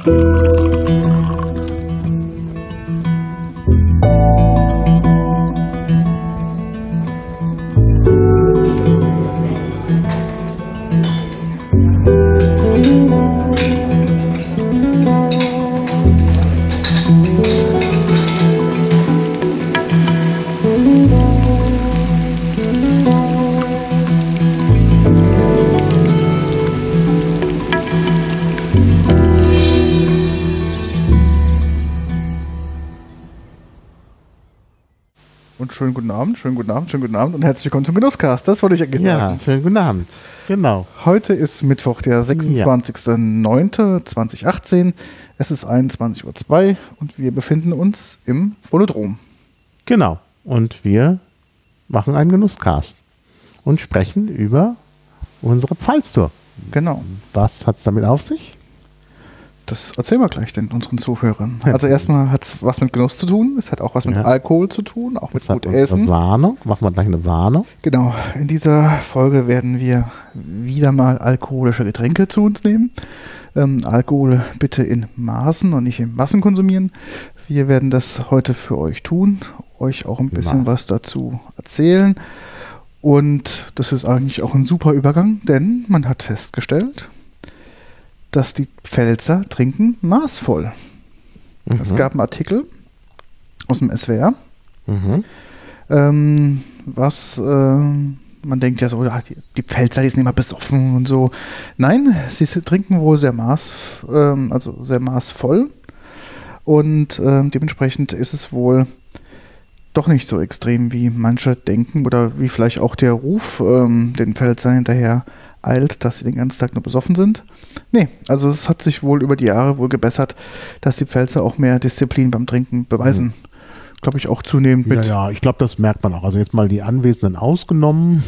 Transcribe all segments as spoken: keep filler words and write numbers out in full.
Schönen guten Abend, schönen guten Abend, schönen guten Abend und herzlich willkommen zum Genusscast. Das wollte ich eigentlich sagen. Ja, schönen guten Abend. Genau. Heute ist Mittwoch, der sechsundzwanzigster neunter zweitausendachtzehn. Es ist einundzwanzig Uhr zwei und wir befinden uns im Volodrom. Genau. Und wir machen einen Genusscast und sprechen über unsere Pfalztour. Genau. Was hat es damit auf sich? Das erzählen wir gleich den unseren Zuhörern. Also erstmal hat es was mit Genuss zu tun, es hat auch was mit ja. Alkohol zu tun, auch mit gut Essen. Warnung, machen wir gleich eine Warnung. Genau, in dieser Folge werden wir wieder mal alkoholische Getränke zu uns nehmen. Ähm, Alkohol bitte in Maßen und nicht in Massen konsumieren. Wir werden das heute für euch tun, euch auch ein bisschen was dazu erzählen. Und das ist eigentlich auch ein super Übergang, denn man hat festgestellt, dass die Pfälzer trinken maßvoll. Mhm. Es gab einen Artikel aus dem S W R, mhm. ähm, was äh, man denkt ja so, ja, die, die Pfälzer, die sind immer besoffen und so. Nein, sie trinken wohl sehr maß, ähm, also sehr maßvoll und ähm, dementsprechend ist es wohl doch nicht so extrem, wie manche denken oder wie vielleicht auch der Ruf ähm, den Pfälzern hinterher eilt, dass sie den ganzen Tag nur besoffen sind. Nee, also es hat sich wohl über die Jahre wohl gebessert, dass die Pfälzer auch mehr Disziplin beim Trinken beweisen. Mhm. Glaube ich auch zunehmend mit. Ja, ja, ich glaube, das merkt man auch. Also jetzt mal die Anwesenden ausgenommen,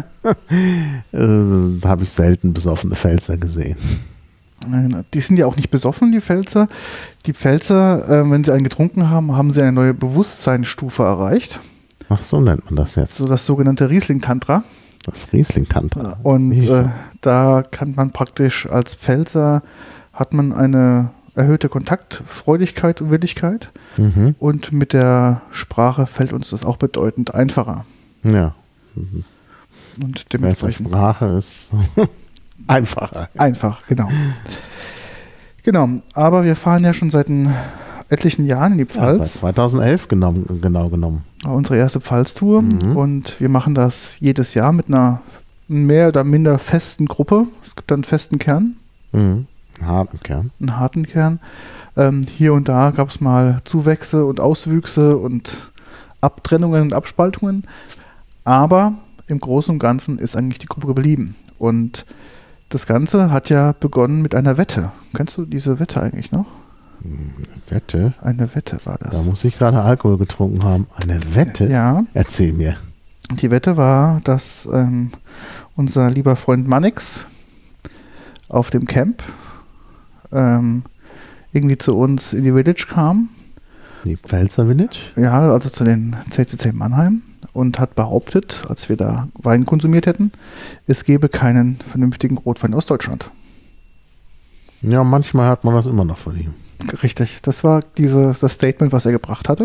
äh, habe ich selten besoffene Pfälzer gesehen. Die sind ja auch nicht besoffen, die Pfälzer. Die Pfälzer, äh, wenn sie einen getrunken haben, haben sie eine neue Bewusstseinsstufe erreicht. Ach, so nennt man das jetzt. So das sogenannte Riesling-Tantra. Das Riesling-Tantra. Und äh, da kann man praktisch als Pfälzer, hat man eine erhöhte Kontaktfreudigkeit und Willigkeit. Mhm. Und mit der Sprache fällt uns das auch bedeutend einfacher. Ja. Mhm. Und dementsprechend Sprache ist einfacher. Einfach, genau. Genau, aber wir fahren ja schon seit ein, etlichen Jahren in die Pfalz. Ja, zweitausendelf genau, genau genommen. Unsere erste Pfalztour mhm. und wir machen das jedes Jahr mit einer mehr oder minder festen Gruppe. Es gibt dann einen festen Kern. Mhm. Einen harten Kern. Einen harten Kern. Ähm, hier und da gab es mal Zuwächse und Auswüchse und Abtrennungen und Abspaltungen. Aber im Großen und Ganzen ist eigentlich die Gruppe geblieben. Und das Ganze hat ja begonnen mit einer Wette. Kennst du diese Wette eigentlich noch? Wette? Eine Wette war das. Da muss ich gerade Alkohol getrunken haben. Eine Wette? Ja. Erzähl mir. Die Wette war, dass ähm, unser lieber Freund Mannix auf dem Camp ähm, irgendwie zu uns in die Village kam. Die Pfälzer Village? Ja, also zu den C C C Mannheim und hat behauptet, als wir da Wein konsumiert hätten, es gäbe keinen vernünftigen Rotwein aus Deutschland. Ja, manchmal hört man das immer noch von ihm. Richtig, das war diese, das Statement, was er gebracht hatte.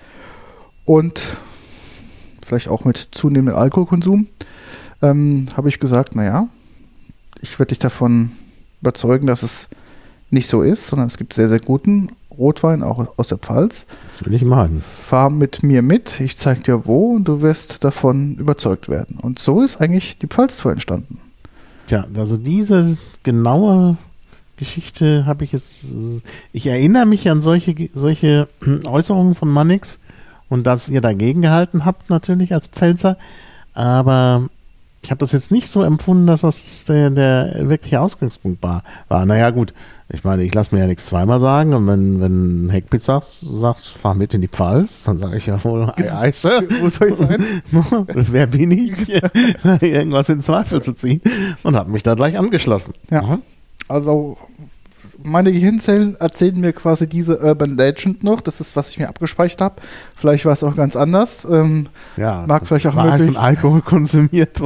Und vielleicht auch mit zunehmendem Alkoholkonsum ähm, habe ich gesagt, naja, ich werde dich davon überzeugen, dass es nicht so ist, sondern es gibt sehr, sehr guten Rotwein, auch aus der Pfalz. Das will ich meinen. Fahr mit mir mit, ich zeige dir wo und du wirst davon überzeugt werden. Und so ist eigentlich die Pfalztour entstanden. Ja, also diese genaue Geschichte habe ich jetzt, ich erinnere mich an solche, solche Äußerungen von Mannix und dass ihr dagegen gehalten habt natürlich als Pfälzer, aber ich habe das jetzt nicht so empfunden, dass das der, der wirkliche Ausgangspunkt war. war. Naja gut, ich meine, ich lasse mir ja nichts zweimal sagen und wenn, wenn Heckpitz sagt, sagt, fahr mit in die Pfalz, dann sage ich ja wohl, Eise. Wo soll ich sein? Wer bin ich, irgendwas in Zweifel zu ziehen und habe mich da gleich angeschlossen. Ja. Mhm. Also meine Gehirnzellen erzählen mir quasi diese Urban Legend noch. Das ist, was ich mir abgespeichert habe. Vielleicht war es auch ganz anders. Ähm, ja, mag vielleicht auch war möglich. schon Alkohol konsumiert worden.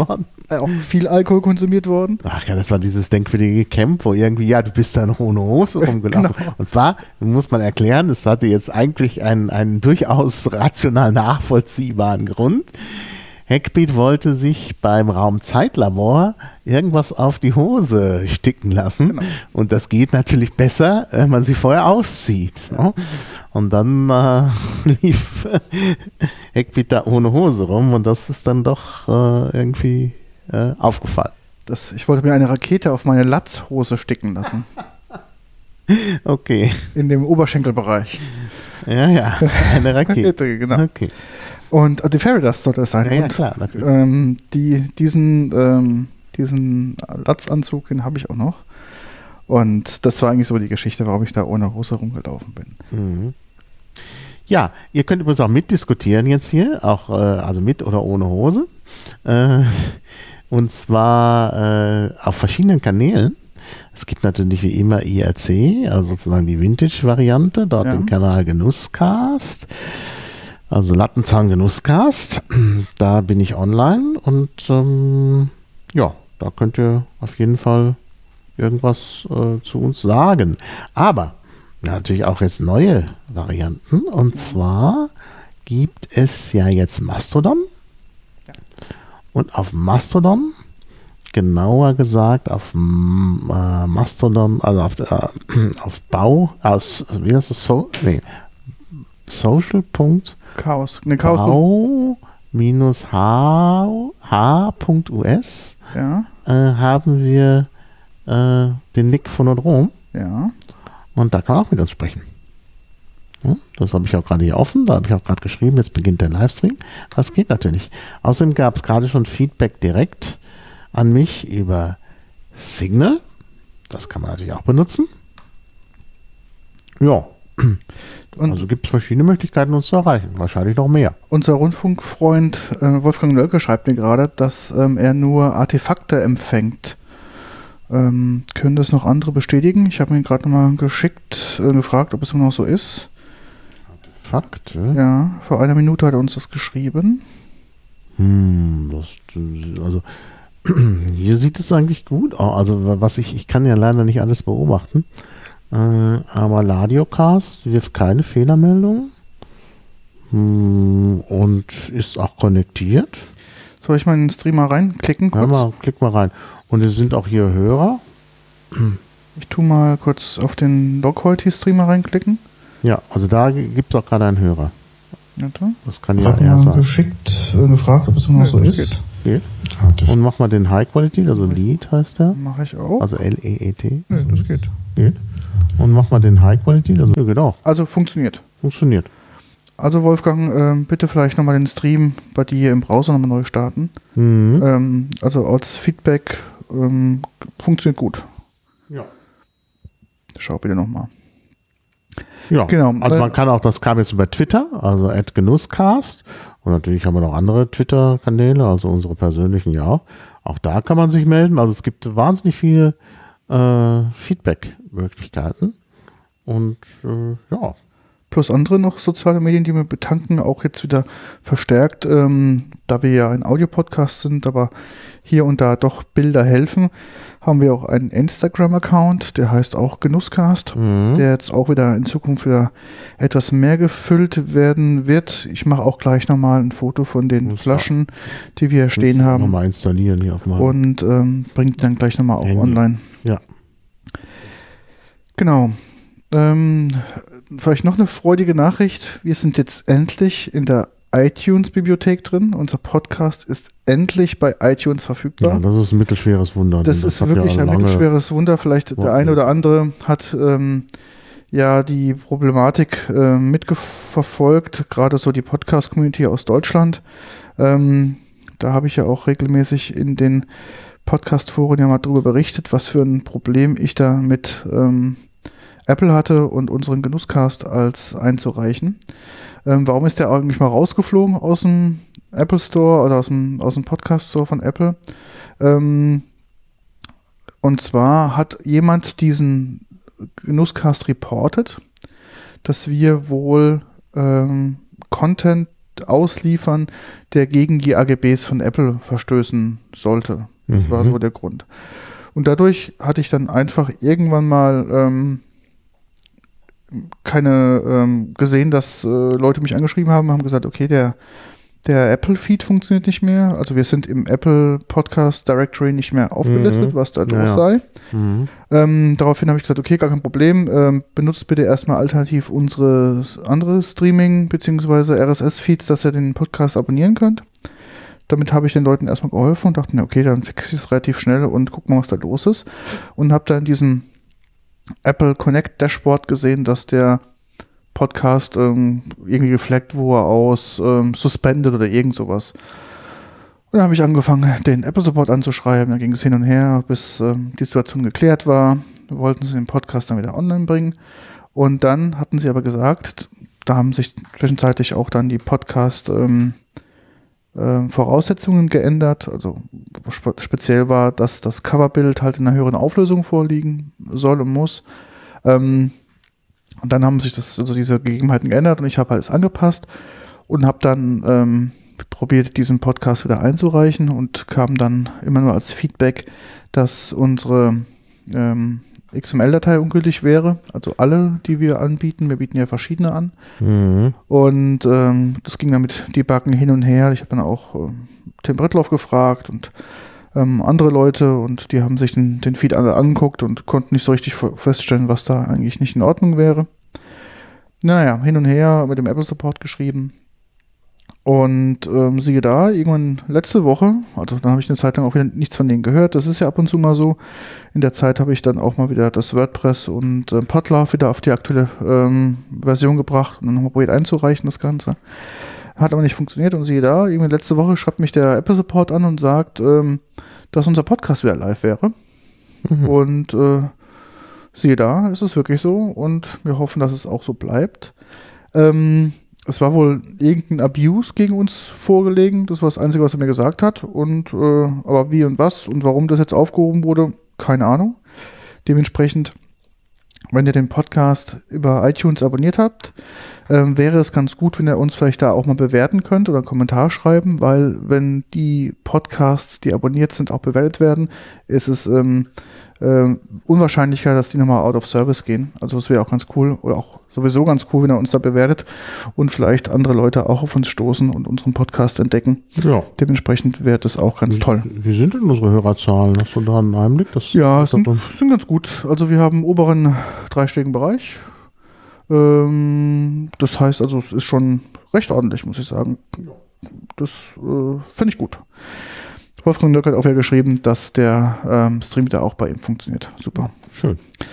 auch viel Alkohol konsumiert worden. Ach ja, das war dieses denkwürdige Camp, wo irgendwie, ja, du bist da noch ohne Hose rumgelaufen. Genau. Und zwar, muss man erklären, es hatte jetzt eigentlich einen, einen durchaus rational nachvollziehbaren Grund. Hackbeat wollte sich beim Raumzeitlabor irgendwas auf die Hose sticken lassen. Genau. Und das geht natürlich besser, wenn man sie vorher auszieht. Ne? Und dann äh, lief Hackbeat da ohne Hose rum und das ist dann doch äh, irgendwie äh, aufgefallen. Das, ich wollte mir eine Rakete auf meine Latzhose sticken lassen. Okay. In dem Oberschenkelbereich. Ja, ja, eine Rakete. Rakete, genau. Okay. Und äh, die Fairy Dust sollte es sein. Ja, ja und, klar, natürlich. Ähm, die, diesen, ähm, diesen Latzanzug, den habe ich auch noch. Und das war eigentlich so die Geschichte, warum ich da ohne Hose rumgelaufen bin. Mhm. Ja, ihr könnt übrigens auch mitdiskutieren jetzt hier, auch äh, also mit oder ohne Hose. Äh, und zwar äh, auf verschiedenen Kanälen. Es gibt natürlich wie immer I R C, also sozusagen die Vintage-Variante, dort ja. im Kanal Genusscast. Also Lattenzaun Genusscast, da bin ich online und ähm, ja, da könnt ihr auf jeden Fall irgendwas äh, zu uns sagen. Aber ja, natürlich auch jetzt neue Varianten und zwar gibt es ja jetzt Mastodon ja. und auf Mastodon, genauer gesagt auf äh, Mastodon, also auf, äh, auf Bau, aus, wie heißt das so? Nee, Social. Chaos. Ne, Chaos. Bau-h.us ja. äh, haben wir äh, den Nick von Odrom. Ja. Und da kann man auch mit uns sprechen. Ja, das habe ich auch gerade hier offen. Da habe ich auch gerade geschrieben, jetzt beginnt der Livestream. Das geht natürlich. Außerdem gab es gerade schon Feedback direkt an mich über Signal. Das kann man natürlich auch benutzen. Ja. Und also gibt es verschiedene Möglichkeiten, uns zu erreichen. Wahrscheinlich noch mehr. Unser Rundfunkfreund äh, Wolfgang Lölke schreibt mir gerade, dass ähm, er nur Artefakte empfängt. Ähm, können das noch andere bestätigen? Ich habe ihn gerade nochmal geschickt, äh, gefragt, ob es immer noch so ist. Artefakte? Ja, vor einer Minute hat er uns das geschrieben. Hm, das, also hier sieht es eigentlich gut aus. Also was ich, ich kann ja leider nicht alles beobachten. Äh, aber Ladiocast wirft keine Fehlermeldung hm, und ist auch konnektiert. Soll ich mal in den Streamer reinklicken? Kurz? Ja, mal, klick mal rein. Und es sind auch hier Hörer. Ich tue mal kurz auf den Lockhorty-Streamer reinklicken. Ja, also da gibt es auch gerade einen Hörer. Ja, da. Das kann ja er sein. Geschickt, äh, gefragt, ob es immer noch ja, so ist. Geht. geht. Und mach mal den High Quality, also Lead heißt der. Mache ich auch. Also L E E T. Ja, das geht. Geht. Und mach mal den High Quality, also ja, geht auch. Also funktioniert. Funktioniert. Also Wolfgang, äh, bitte vielleicht nochmal den Stream bei dir im Browser nochmal neu starten. Mhm. Ähm, also als Feedback ähm, funktioniert gut. Ja. Schau bitte nochmal. Ja, genau. Also äh, man kann auch, das kam jetzt über Twitter, also at Genusscast. Und natürlich haben wir noch andere Twitter-Kanäle, also unsere persönlichen ja auch. Auch da kann man sich melden. Also es gibt wahnsinnig viele äh, Feedback-Möglichkeiten. Und äh, ja. Plus andere noch soziale Medien, die wir betanken, auch jetzt wieder verstärkt, ähm, da wir ja ein Audio-Podcast sind, aber hier und da doch Bilder helfen, haben wir auch einen Instagram-Account, der heißt auch Genusscast, mhm. der jetzt auch wieder in Zukunft wieder etwas mehr gefüllt werden wird. Ich mache auch gleich nochmal ein Foto von den Muss Flaschen, die wir stehen haben. Nochmal installieren hier auf meinem Und ähm, bringt dann gleich nochmal auch Handy. Online. Ja. Genau. Ähm, vielleicht noch eine freudige Nachricht. Wir sind jetzt endlich in der iTunes-Bibliothek drin. Unser Podcast ist endlich bei iTunes verfügbar. Ja, das ist ein mittelschweres Wunder. Das, das ist wirklich ja ein mittelschweres Wunder. Vielleicht der eine oder andere hat ähm, ja die Problematik äh, mitverfolgt, gerade so die Podcast-Community aus Deutschland. Ähm, da habe ich ja auch regelmäßig in den Podcast-Foren ja mal drüber berichtet, was für ein Problem ich da mit ähm, Apple hatte und unseren Genusscast als einzureichen. Ähm, warum ist der eigentlich mal rausgeflogen aus dem Apple Store oder aus dem, aus dem Podcast Store von Apple? Ähm, und zwar hat jemand diesen Genusscast reportet, dass wir wohl ähm, Content ausliefern, der gegen die A G Bs von Apple verstößen sollte. Das mhm. war so der Grund. Und dadurch hatte ich dann einfach irgendwann mal ähm, keine ähm, gesehen, dass äh, Leute mich angeschrieben haben, haben gesagt, okay, der, der Apple-Feed funktioniert nicht mehr. Also wir sind im Apple Podcast Directory nicht mehr aufgelistet, mhm. was da los ja, ja. sei. Mhm. Ähm, daraufhin habe ich gesagt, okay, gar kein Problem. Ähm, benutzt bitte erstmal alternativ unsere andere Streaming- bzw. R S S-Feeds, dass ihr den Podcast abonnieren könnt. Damit habe ich den Leuten erstmal geholfen und dachte, okay, dann fixe ich es relativ schnell und guck mal, was da los ist. Und habe dann in diesem Apple Connect Dashboard gesehen, dass der Podcast ähm, irgendwie geflaggt wurde aus ähm, Suspended oder irgend sowas. Und dann habe ich angefangen, den Apple Support anzuschreiben. Dann ging es hin und her, bis ähm, die Situation geklärt war. Wir wollten sie den Podcast dann wieder online bringen. Und dann hatten sie aber gesagt, da haben sich zwischenzeitlich auch dann die Podcast ähm, äh, Voraussetzungen geändert. Also spe- speziell war, dass das Coverbild halt in einer höheren Auflösung vorliegen soll und muss. Ähm, und dann haben sich das, also diese Gegebenheiten geändert und ich habe alles angepasst und habe dann ähm, probiert, diesen Podcast wieder einzureichen und kam dann immer nur als Feedback, dass unsere ähm, X M L-Datei ungültig wäre. Also alle, die wir anbieten. Wir bieten ja verschiedene an. Mhm. Und ähm, das ging dann mit Debuggen hin und her. Ich habe dann auch äh, Tim Brettloff gefragt und ähm, andere Leute und die haben sich den, den Feed alle angeguckt und konnten nicht so richtig feststellen, was da eigentlich nicht in Ordnung wäre. Naja, hin und her mit dem Apple Support geschrieben. Und ähm, siehe da, irgendwann letzte Woche, also dann habe ich eine Zeit lang auch wieder nichts von denen gehört, das ist ja ab und zu mal so. In der Zeit habe ich dann auch mal wieder das WordPress und äh, Podlove wieder auf die aktuelle ähm, Version gebracht und dann nochmal probiert einzureichen, das Ganze. Hat aber nicht funktioniert und siehe da, irgendwann letzte Woche schreibt mich der Apple Support an und sagt, ähm, dass unser Podcast wieder live wäre. Mhm. Und äh, siehe da, ist es wirklich so und wir hoffen, dass es auch so bleibt. Ähm, Es war wohl irgendein Abuse gegen uns vorgelegen. Das war das Einzige, was er mir gesagt hat. Und äh, aber wie und was und warum das jetzt aufgehoben wurde, keine Ahnung. Dementsprechend, wenn ihr den Podcast über iTunes abonniert habt, äh, wäre es ganz gut, wenn ihr uns vielleicht da auch mal bewerten könnt oder einen Kommentar schreiben, weil wenn die Podcasts, die abonniert sind, auch bewertet werden, ist es ähm, äh, unwahrscheinlicher, dass die nochmal out of service gehen. Also das wäre auch ganz cool oder auch sowieso ganz cool, wenn er uns da bewertet und vielleicht andere Leute auch auf uns stoßen und unseren Podcast entdecken. Ja. Dementsprechend wäre das auch ganz wie, toll. Wie sind denn unsere Hörerzahlen? Hast du da einen Einblick? Das ja, sind, sind ganz gut. Also wir haben einen oberen dreistelligen Bereich. Ähm, das heißt also, es ist schon recht ordentlich, muss ich sagen. Das äh, finde ich gut. Wolfgang Nöck hat auch wieder geschrieben, dass der ähm, Stream da auch bei ihm funktioniert. Super. Schön.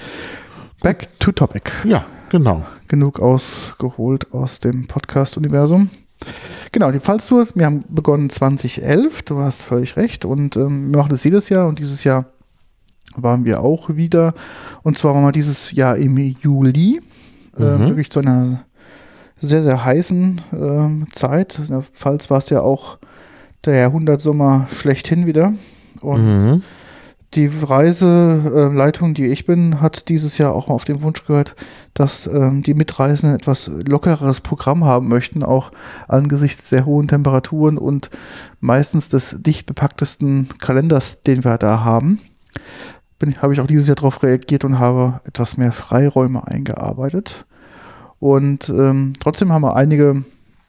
Back to topic. Ja, genau. Genug ausgeholt aus dem Podcast-Universum. Genau, die Pfalztour, wir haben begonnen zwanzig elf, du hast völlig recht. Und ähm, wir machen das jedes Jahr und dieses Jahr waren wir auch wieder. Und zwar waren wir dieses Jahr im Juli, mhm. äh, wirklich zu einer sehr, sehr heißen äh, Zeit. In der Pfalz war es ja auch der Jahrhundertsommer schlechthin wieder. Und mhm. die Reiseleitung, die ich bin, hat dieses Jahr auch mal auf den Wunsch gehört, dass ähm, die Mitreisenden etwas lockereres Programm haben möchten, auch angesichts der hohen Temperaturen und meistens des dicht bepacktesten Kalenders, den wir da haben. Bin, habe ich auch dieses Jahr darauf reagiert und habe etwas mehr Freiräume eingearbeitet. Und ähm, trotzdem haben wir einige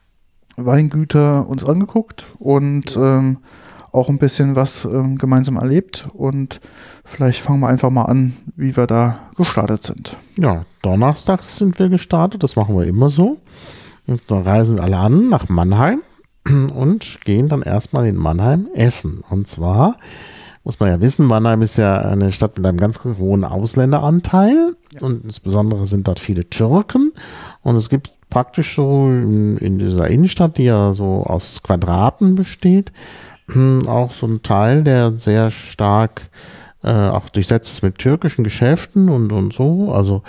Weingüter uns angeguckt und ähm, auch ein bisschen was ähm, gemeinsam erlebt und vielleicht fangen wir einfach mal an, wie wir da gestartet sind. Ja, donnerstags sind wir gestartet, das machen wir immer so. Und da reisen wir alle an nach Mannheim und gehen dann erstmal in Mannheim essen. Und zwar muss man ja wissen, Mannheim ist ja eine Stadt mit einem ganz hohen Ausländeranteil ja. Und insbesondere sind dort viele Türken und es gibt praktisch so in, in dieser Innenstadt, die ja so aus Quadraten besteht, auch so ein Teil, der sehr stark äh, auch durchsetzt ist mit türkischen Geschäften und, und so. Also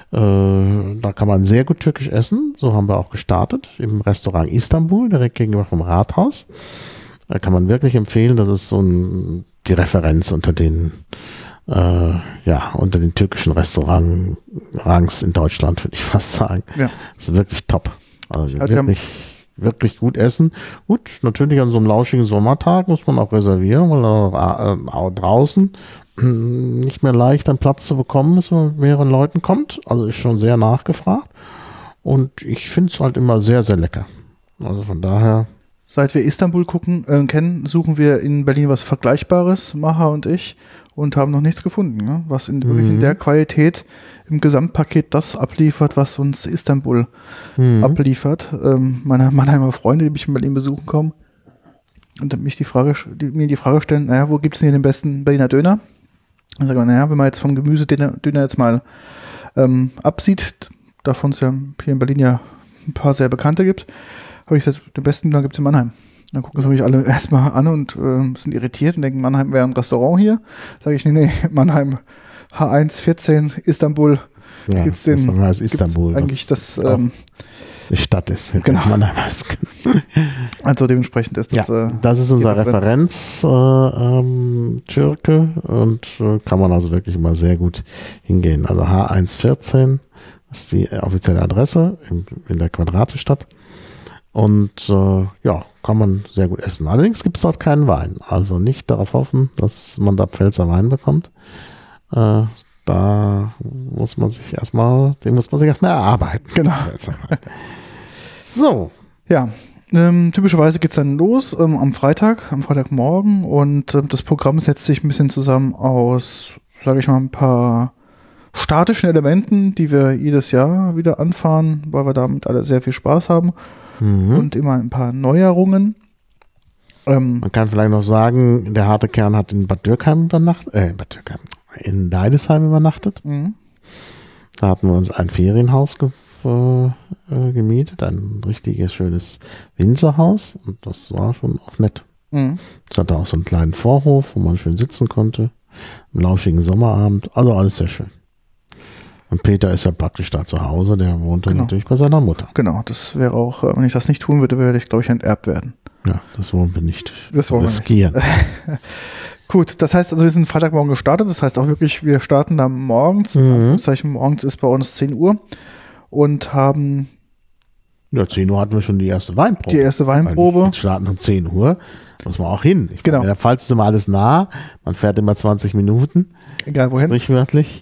äh, da kann man sehr gut türkisch essen. So haben wir auch gestartet im Restaurant Istanbul, direkt gegenüber vom Rathaus. Da kann man wirklich empfehlen, das ist so ein, die Referenz unter den äh, ja, unter den türkischen Restaurants in Deutschland, würde ich fast sagen. Ja. Das ist wirklich top. Also ja, wirklich wirklich gut essen. Gut, natürlich an so einem lauschigen Sommertag muss man auch reservieren, weil äh, auch draußen nicht mehr leicht einen Platz zu bekommen ist, wenn man mit mehreren Leuten kommt. Also ist schon sehr nachgefragt. Und ich finde es halt immer sehr, sehr lecker. Also von daher. Seit wir Istanbul gucken, äh, kennen, suchen wir in Berlin was Vergleichbares, Maha und ich, und haben noch nichts gefunden, ne? Was in, wirklich in der Qualität im Gesamtpaket das abliefert, was uns Istanbul mhm. abliefert. Ähm, meine Mannheimer Freunde, die mich in Berlin besuchen kommen, und mich die Frage, die, mir die Frage stellen, naja, wo gibt es denn hier den besten Berliner Döner? Dann sagen wir, naja, wenn man jetzt vom Gemüsedöner Döner jetzt mal ähm, absieht, davon es ja hier in Berlin ja ein paar sehr bekannte gibt, habe ich gesagt, den besten Döner gibt es in Mannheim. Dann gucken sie mich alle erstmal an und äh, sind irritiert und denken, Mannheim wäre ein Restaurant hier. Sage ich, nee, nee, Mannheim H eins vierzehn, Istanbul, ja, gibt es den, das heißt Istanbul, eigentlich das, ähm, die Stadt ist. Genau. Mannheim. Also dementsprechend ist das. Ja, äh, das ist unser Referenz, äh, ähm, Schirke, und äh, kann man also wirklich immer sehr gut hingehen. Also H eins vierzehn ist die offizielle Adresse in, in der Quadratestadt. Und äh, ja, kann man sehr gut essen. Allerdings gibt es dort keinen Wein. Also nicht darauf hoffen, dass man da Pfälzer Wein bekommt. Äh, da muss man sich erstmal, den muss man sich erstmal erarbeiten. Genau. So. Ja, ähm, typischerweise geht es dann los ähm, am Freitag, am Freitagmorgen, und ähm, das Programm setzt sich ein bisschen zusammen aus, sage ich mal, ein paar statischen Elementen, die wir jedes Jahr wieder anfahren, weil wir damit alle sehr viel Spaß haben. Mhm. Und immer ein paar Neuerungen. Ähm, Man kann vielleicht noch sagen, der harte Kern hat in Bad Dürkheim übernachtet, äh, Bad Dürkheim, in Deidesheim übernachtet. Mhm. Da hatten wir uns ein Ferienhaus ge äh, gemietet, ein richtiges, schönes Winzerhaus, und das war schon auch nett. Mhm. Es hatte auch so einen kleinen Vorhof, wo man schön sitzen konnte, einen lauschigen Sommerabend, also alles sehr schön. Und Peter ist ja praktisch da zu Hause, der wohnte genau. natürlich bei seiner Mutter. Genau, das wäre auch, wenn ich das nicht tun würde, würde ich, glaube ich, enterbt werden. Ja, das wollen wir nicht das wollen riskieren. Wir nicht. Gut, das heißt also, wir sind Freitagmorgen gestartet, das heißt auch wirklich, wir starten da morgens, mhm. Zeichen morgens ist bei uns zehn Uhr, und haben... Ja, zehn Uhr hatten wir schon die erste Weinprobe. Die erste Weinprobe. Wir starten um zehn Uhr, muss man auch hin. Ich genau. meine, in der Pfalz ist immer alles nah, man fährt immer zwanzig Minuten. Egal wohin. Sprichwörtlich.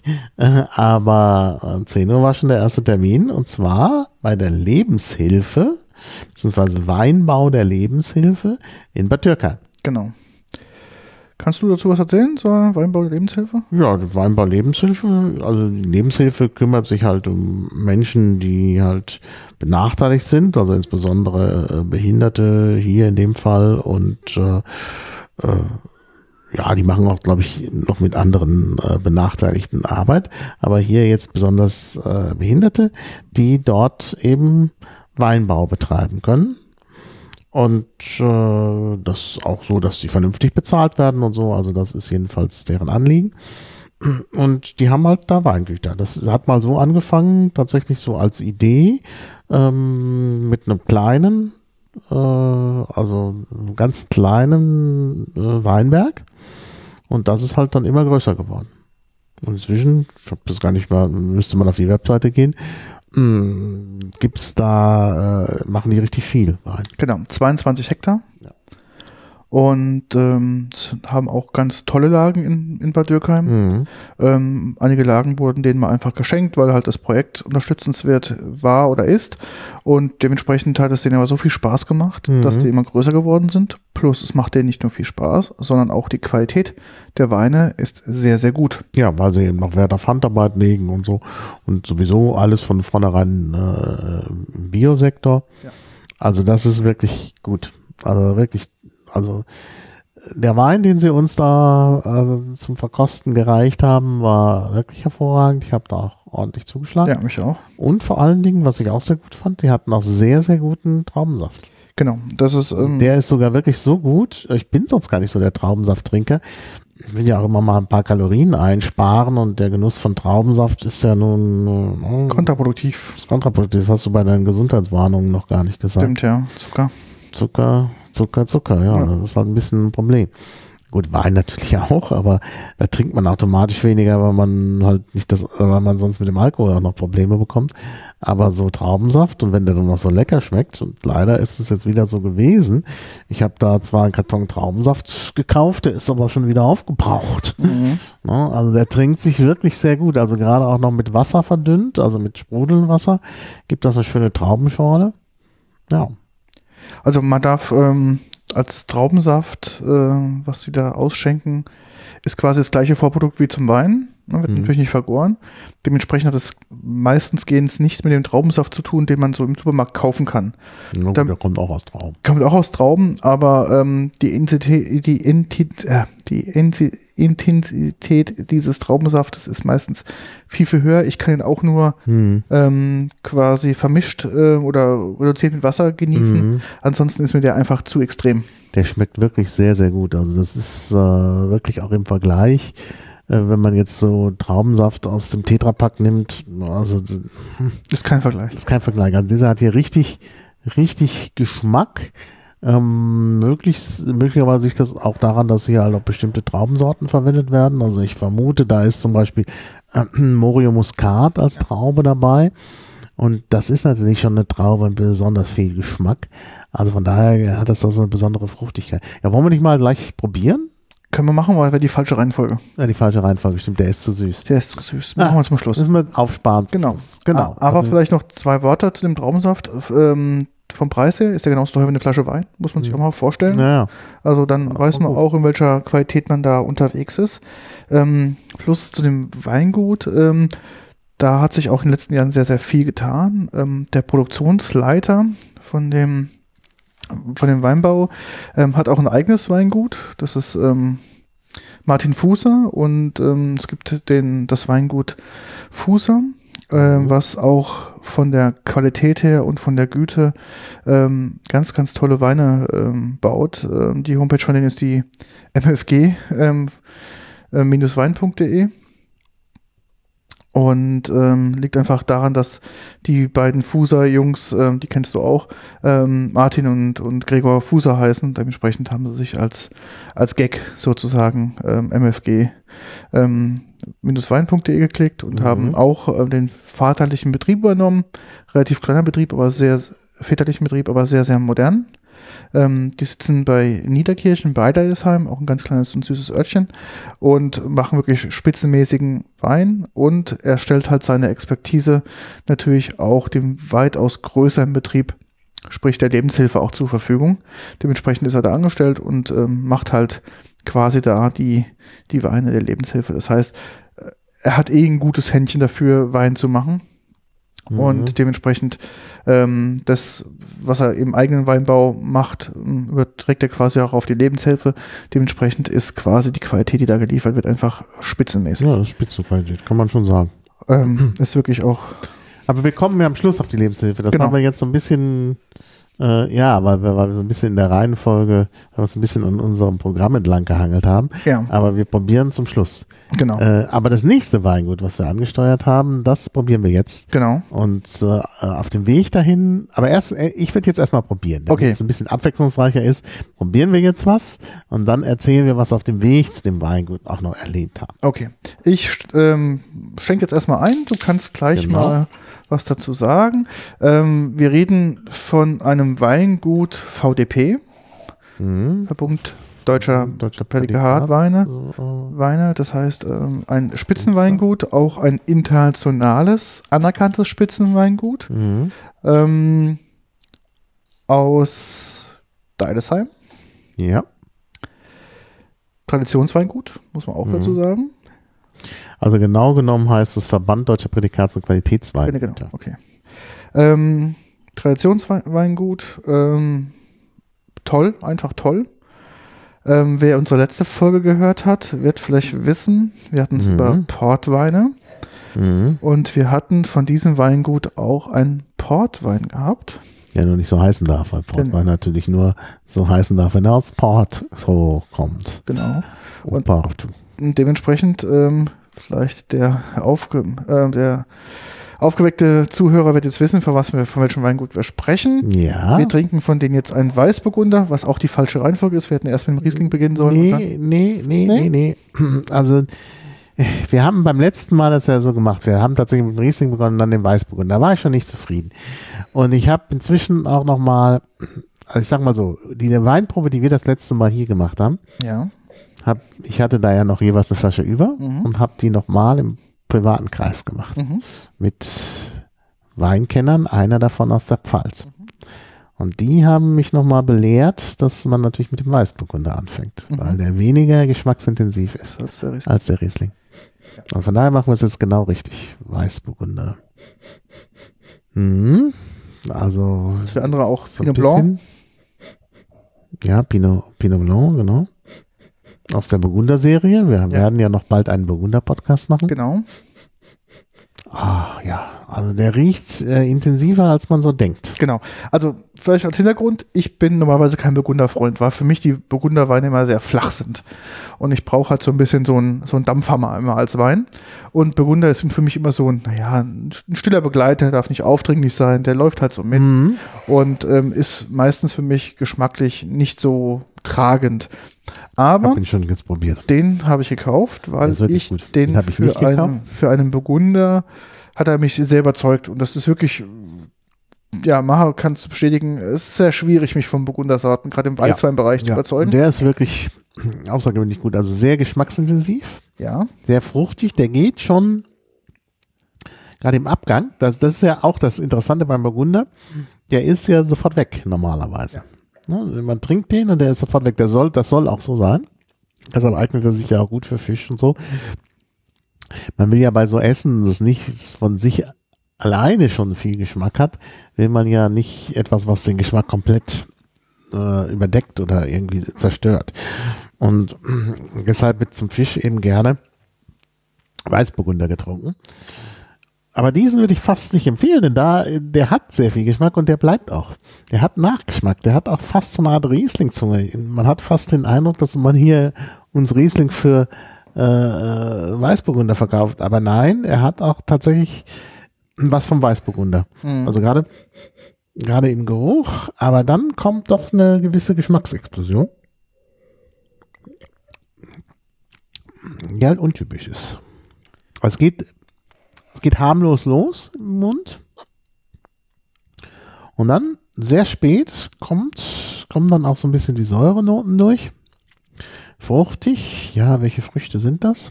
Aber um zehn Uhr war schon der erste Termin, und zwar bei der Lebenshilfe, beziehungsweise Weinbau der Lebenshilfe in Bad Dürkheim. Genau. Kannst du dazu was erzählen zur Weinbau der Lebenshilfe? Ja, die Weinbau Lebenshilfe, also die Lebenshilfe kümmert sich halt um Menschen, die halt benachteiligt sind, also insbesondere Behinderte hier in dem Fall, und äh, äh, ja, die machen auch, glaube ich, noch mit anderen äh, Benachteiligten Arbeit, aber hier jetzt besonders äh, Behinderte, die dort eben Weinbau betreiben können. Und äh, das auch so, dass sie vernünftig bezahlt werden und so, also das ist jedenfalls deren Anliegen. Und die haben halt da Weingüter. Das hat mal so angefangen, tatsächlich so als Idee, ähm, mit einem kleinen, äh, also einem ganz kleinen äh, Weinberg. Und das ist halt dann immer größer geworden. Und inzwischen, ich habe das gar nicht mal, müsste man auf die Webseite gehen, gibt es da, äh, machen die richtig viel Wein. Genau, zweiundzwanzig Hektar. Ja. Und ähm, haben auch ganz tolle Lagen in, in Bad Dürkheim. Mhm. Ähm, einige Lagen wurden denen mal einfach geschenkt, weil halt das Projekt unterstützenswert war oder ist. Und dementsprechend hat es denen aber so viel Spaß gemacht, mhm. dass die immer größer geworden sind. Plus es macht denen nicht nur viel Spaß, sondern auch die Qualität der Weine ist sehr, sehr gut. Ja, weil sie eben noch Wert auf Handarbeit legen und so. Und sowieso alles von vornherein äh, im Biosektor. Ja. Also das ist wirklich gut. Also wirklich. Also der Wein, den sie uns da also zum Verkosten gereicht haben, war wirklich hervorragend. Ich habe da auch ordentlich zugeschlagen. Ja, mich auch. Und vor allen Dingen, was ich auch sehr gut fand, die hatten auch sehr, sehr guten Traubensaft. Genau, das ist... Ähm der ist sogar wirklich so gut. Ich bin sonst gar nicht so der Traubensafttrinker. Ich will ja auch immer mal ein paar Kalorien einsparen, und der Genuss von Traubensaft ist ja nun... Äh, kontraproduktiv. Ist kontraproduktiv, das hast du bei deinen Gesundheitswarnungen noch gar nicht gesagt. Stimmt, ja. Zucker. Zucker... Zucker, Zucker, ja, ja, das ist halt ein bisschen ein Problem. Gut, Wein natürlich auch, aber da trinkt man automatisch weniger, weil man halt nicht das, weil man sonst mit dem Alkohol auch noch Probleme bekommt. Aber so Traubensaft und wenn der dann noch so lecker schmeckt, und leider ist es jetzt wieder so gewesen, ich habe da zwar einen Karton Traubensaft gekauft, der ist aber schon wieder aufgebraucht. Mhm. Ne, also der trinkt sich wirklich sehr gut, also gerade auch noch mit Wasser verdünnt, also mit Sprudelwasser, gibt das eine schöne Traubenschorle. Ja. Also man darf ähm, als Traubensaft, äh, was sie da ausschenken, ist quasi das gleiche Vorprodukt wie zum Wein. Ne, wird mhm. natürlich nicht vergoren. Dementsprechend hat es meistens gehends nichts mit dem Traubensaft zu tun, den man so im Supermarkt kaufen kann. Ja, der kommt auch aus Trauben. Kommt auch aus Trauben, aber ähm, die, Intensität, die, Intensität, äh, die Intensität dieses Traubensaftes ist meistens viel, viel höher. Ich kann ihn auch nur mhm. ähm, quasi vermischt äh, oder reduziert mit Wasser genießen. Mhm. Ansonsten ist mir der einfach zu extrem. Der schmeckt wirklich sehr, sehr gut. Also das ist äh, wirklich auch im Vergleich, wenn man jetzt so Traubensaft aus dem Tetrapack nimmt, also ist kein Vergleich. Ist kein Vergleich. Also dieser hat hier richtig, richtig Geschmack. Ähm, möglichst, möglicherweise liegt das auch daran, dass hier halt auch bestimmte Traubensorten verwendet werden. Also ich vermute, da ist zum Beispiel äh, Morio Muscat als Traube dabei. Und das ist natürlich schon eine Traube mit besonders viel Geschmack. Also von daher hat das also eine besondere Fruchtigkeit. Ja, wollen wir nicht mal gleich probieren? Können wir machen, weil wir die falsche Reihenfolge. Ja, die falsche Reihenfolge, stimmt. Der ist zu süß. Der ist zu süß. Machen ah, wir zum Schluss. Müssen wir aufsparen. Genau. Schluss. Genau. Aber also vielleicht noch zwei Worte zu dem Traubensaft. Ähm, vom Preis her ist der genauso teuer wie eine Flasche Wein. Muss man sich auch mal vorstellen. Ja, ja. Also dann ja, weiß man auch, in welcher Qualität man da unterwegs ist. Ähm, plus zu dem Weingut. Ähm, da hat sich auch in den letzten Jahren sehr, sehr viel getan. Ähm, der Produktionsleiter von dem von dem Weinbau, ähm, hat auch ein eigenes Weingut. Das ist ähm, Martin Fußer und ähm, es gibt den, das Weingut Fußer, ähm, was auch von der Qualität her und von der Güte ähm, ganz, ganz tolle Weine ähm, baut. Ähm, die Homepage von denen ist die m f g wein punkt de. Und ähm, liegt einfach daran, dass die beiden Fuser-Jungs, ähm, die kennst du auch, ähm, Martin und, und Gregor Fuser heißen. Dementsprechend haben sie sich als, als Gag sozusagen ähm, m f g ähm, wein punkt de geklickt und mhm. haben auch ähm, den vaterlichen Betrieb übernommen. Relativ kleiner Betrieb, aber sehr, väterlichen Betrieb, aber sehr, sehr modern. Ähm, die sitzen bei Niederkirchen, bei Deidesheim, auch ein ganz kleines und süßes Örtchen, und machen wirklich spitzenmäßigen Wein, und er stellt halt seine Expertise natürlich auch dem weitaus größeren Betrieb, sprich der Lebenshilfe, auch zur Verfügung. Dementsprechend ist er da angestellt und ähm, macht halt quasi da die, die Weine der Lebenshilfe. Das heißt, er hat eh ein gutes Händchen dafür, Wein zu machen. Mhm. Und dementsprechend ähm, das, was er im eigenen Weinbau macht, überträgt er quasi auch auf die Lebenshilfe. Dementsprechend ist quasi die Qualität, die da geliefert wird, einfach spitzenmäßig. Ja, das ist Spitzenqualität, kann man schon sagen. Ähm, ist wirklich auch... Aber wir kommen ja am Schluss auf die Lebenshilfe. Das genau. haben wir jetzt so ein bisschen... Äh, ja, weil wir, weil wir so ein bisschen in der Reihenfolge, weil wir uns ein bisschen an unserem Programm entlang gehangelt haben. Ja. Aber wir probieren zum Schluss. Genau. Äh, aber das nächste Weingut, was wir angesteuert haben, das probieren wir jetzt. Genau. Und äh, auf dem Weg dahin, aber erst, äh, ich würde jetzt erstmal probieren, damit okay. es ein bisschen abwechslungsreicher ist. Probieren wir jetzt was und dann erzählen wir, was auf dem Weg zu dem Weingut auch noch erlebt haben. Okay. Ich ähm, schenke jetzt erstmal ein. Du kannst gleich genau. mal was dazu sagen. Ähm, wir reden von einem Weingut V D P, mhm. Verbund Deutscher, Deutscher Prädikatweine. So. Weine, das heißt ähm, ein Spitzenweingut, auch ein internationales, anerkanntes Spitzenweingut mhm. ähm, aus Deidesheim. Ja. Traditionsweingut, muss man auch mhm. dazu sagen. Also genau genommen heißt es Verband Deutscher Prädikats- und Qualitätsweine. Genau, okay. Ähm, Traditionsweingut, ähm, toll, einfach toll. Ähm, wer unsere letzte Folge gehört hat, wird vielleicht wissen, wir hatten es mhm. über Portweine mhm. und wir hatten von diesem Weingut auch einen Portwein gehabt. Der nur nicht so heißen darf, weil Portwein natürlich nur so heißen darf, wenn er aus Port so kommt. Genau. Und, und dementsprechend ähm, vielleicht der, Aufge äh, der aufgeweckte Zuhörer wird jetzt wissen, von was wir, von welchem Weingut wir sprechen. Ja. Wir trinken von denen jetzt einen Weißburgunder, was auch die falsche Reihenfolge ist. Wir hätten erst mit dem Riesling beginnen sollen. Nee, nee, nee, nee, nee. Also, wir haben beim letzten Mal das ja so gemacht. Wir haben tatsächlich mit dem Riesling begonnen und dann den Weißburgunder. Da war ich schon nicht zufrieden. Und ich habe inzwischen auch nochmal, also ich sag mal so, die Weinprobe, die wir das letzte Mal hier gemacht haben, Ja. hab, ich hatte da ja noch jeweils eine Flasche über Mhm. und habe die nochmal im privaten Kreis gemacht. Mhm. Mit Weinkennern, einer davon aus der Pfalz. Mhm. Und die haben mich nochmal belehrt, dass man natürlich mit dem Weißburgunder anfängt, Mhm. weil der weniger geschmacksintensiv ist Das ist der Riesling. als der Riesling. Und von daher machen wir es jetzt genau richtig. Weißburgunder. Mhm. Also Für andere auch so ein Pinot Blanc. bisschen- Ja, Pinot, Pinot Blanc, genau. Aus der Burgunder-Serie. Wir werden ja noch bald einen Burgunder-Podcast machen. Genau. Ah, ja. Also der riecht äh, intensiver, als man so denkt. Genau. Also vielleicht als Hintergrund, ich bin normalerweise kein Burgunderfreund, weil für mich die Burgunderweine immer sehr flach sind. Und ich brauche halt so ein bisschen so einen so einen Dampfhammer immer als Wein. Und Burgunder ist für mich immer so ein, naja, ein stiller Begleiter, darf nicht aufdringlich sein, der läuft halt so mit. Mhm. Und ähm, ist meistens für mich geschmacklich nicht so tragend. Aber Hab ihn schon jetzt probiert. den habe ich gekauft, weil Der ist wirklich ich gut. den, Den hab ich für, nicht gekauft. einen, für einen Burgunder hat er mich sehr überzeugt. Und das ist wirklich, ja, Maha kann es bestätigen, es ist sehr schwierig, mich von Burgundersorten, gerade im Weißweinbereich, zu Ja. überzeugen. Der ist wirklich außergewöhnlich gut. Also sehr geschmacksintensiv, Ja, sehr fruchtig. Der geht schon gerade im Abgang. Das, das ist ja auch das Interessante beim Burgunder. Der ist ja sofort weg normalerweise. Ne, man trinkt den und der ist sofort weg. Der soll, das soll auch so sein. Deshalb eignet er sich ja auch gut für Fisch und so. Man will ja bei so Essen, das nicht von sich alleine schon viel Geschmack hat, will man ja nicht etwas, was den Geschmack komplett äh, überdeckt oder irgendwie zerstört. Und äh, deshalb wird zum Fisch eben gerne Weißburgunder getrunken. Aber diesen würde ich fast nicht empfehlen, denn da, der hat sehr viel Geschmack und der bleibt auch. Der hat Nachgeschmack, der hat auch fast so eine Art Riesling-Zunge. Man hat fast den Eindruck, dass man hier uns Riesling für äh, Weißburgunder verkauft. Aber nein, er hat auch tatsächlich was vom Weißburgunder. Mhm. Also gerade gerade im Geruch, aber dann kommt doch eine gewisse Geschmacksexplosion. Die halt untypisch ist. Also es geht Es geht harmlos los im Mund. Und dann, sehr spät, kommt, kommen dann auch so ein bisschen die Säurenoten durch. Fruchtig. Ja, welche Früchte sind das?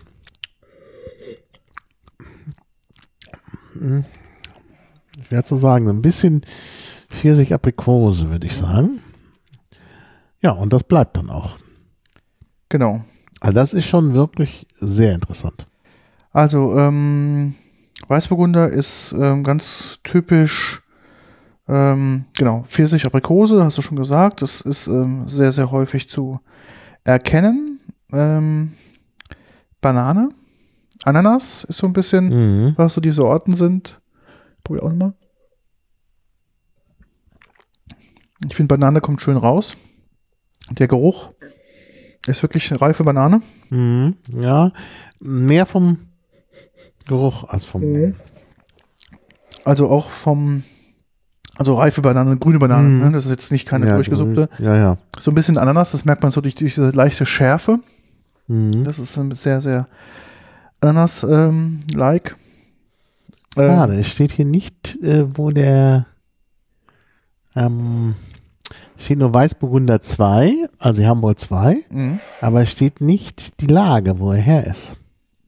Hm. Schwer zu sagen. Ein bisschen Pfirsich-Aprikose, würde ich sagen. Ja, und das bleibt dann auch. genau. Also das ist schon wirklich sehr interessant. Also, ähm, Weißburgunder ist ähm, ganz typisch, ähm, genau, Pfirsich, Aprikose, hast du schon gesagt. Das ist ähm, sehr, sehr häufig zu erkennen. Ähm, Banane, Ananas ist so ein bisschen, Mhm. was so die Sorten sind. Probier auch nochmal. Ich finde, Banane kommt schön raus. Der Geruch ist wirklich eine reife Banane. Mhm. Ja, mehr vom Geruch als vom. Mhm. Also auch vom, also reife Banane, grüne Banane, Mhm. ne? Das ist jetzt nicht keine ja, durchgesuppte. Ja, ja. So ein bisschen Ananas, das merkt man so durch, durch diese leichte Schärfe. Mhm. Das ist ein sehr, sehr Ananas-like. Ähm, Ah, es steht hier nicht, äh, wo der. Ähm, steht nur Weißburgunder zwei, also sie haben wohl zwei, mhm. aber es steht nicht die Lage, wo er her ist.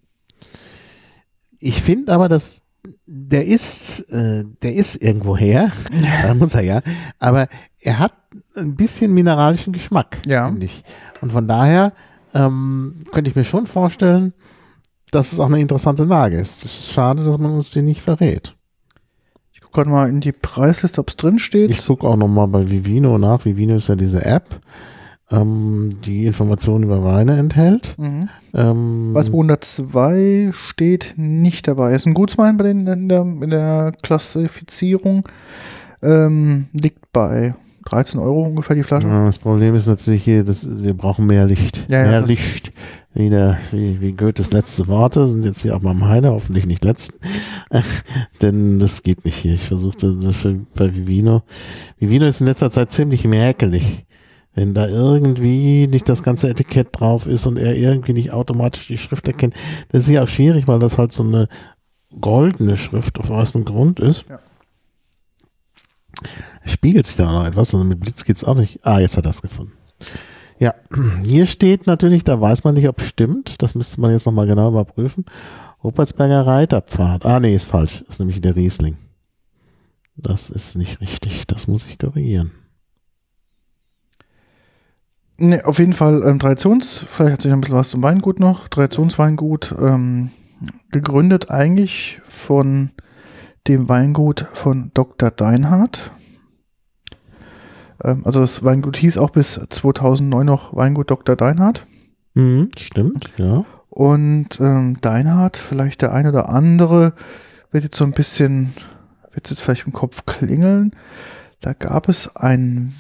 Ich finde aber, dass der ist, äh, der ist irgendwo her, da muss er ja, aber er hat ein bisschen mineralischen Geschmack, Ja. finde ich. Und von daher ähm, könnte ich mir schon vorstellen, dass es auch eine interessante Lage ist. Es ist schade, dass man uns die nicht verrät. Ich gucke gerade mal in die Preisliste, ob es drin steht. Ich gucke auch nochmal bei Vivino nach. Vivino ist ja diese App, ähm, die Informationen über Weine enthält. Mhm. Ähm, Weißburgunder zwei steht nicht dabei. Ist ein Gutswein bei den, in, der, in der Klassifizierung. Ähm, liegt bei dreizehn Euro ungefähr die Flasche. ja, das Problem ist natürlich hier, dass wir brauchen mehr Licht. Ja, ja, mehr das- Licht. wieder wie, wie Goethes letzte Worte, sind jetzt hier auch mal meine, hoffentlich nicht letzten. Denn das geht nicht hier. Ich versuche das für, bei Vivino. Vivino ist in letzter Zeit ziemlich merkelig. Wenn da irgendwie nicht das ganze Etikett drauf ist und er irgendwie nicht automatisch die Schrift erkennt. Das ist ja auch schwierig, weil das halt so eine goldene Schrift auf weißem Grund ist. Ja. Spiegelt sich da noch etwas, also mit Blitz geht's auch nicht. Ah, jetzt hat er es gefunden. Ja, hier steht natürlich, da weiß man nicht, ob es stimmt. Das müsste man jetzt nochmal genau überprüfen. Rupertsberger Reiterpfad. Ah, nee, ist falsch. Das ist nämlich der Riesling. Das ist nicht richtig. Das muss ich korrigieren. Ne, auf jeden Fall ähm, Traditions, vielleicht hat sich ein bisschen was zum Weingut noch. Traditionsweingut, ähm, gegründet eigentlich von dem Weingut von Doktor Deinhardt. Ähm, also das Weingut hieß auch bis zweitausendneun noch Weingut Doktor Deinhardt. Mhm, stimmt, ja. Und ähm, Deinhardt, vielleicht der eine oder andere, wird jetzt so ein bisschen, wird jetzt vielleicht im Kopf klingeln. Da gab es einen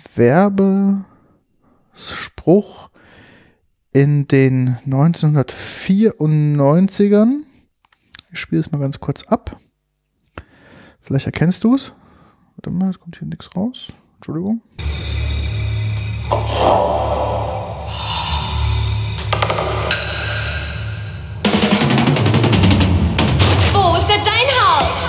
Werbespruch in den neunzehnhundertvierundneunzigern. Ich spiele es mal ganz kurz ab. Vielleicht erkennst du es. Warte mal, es kommt hier nichts raus. Entschuldigung. Wo ist der Deinhardt?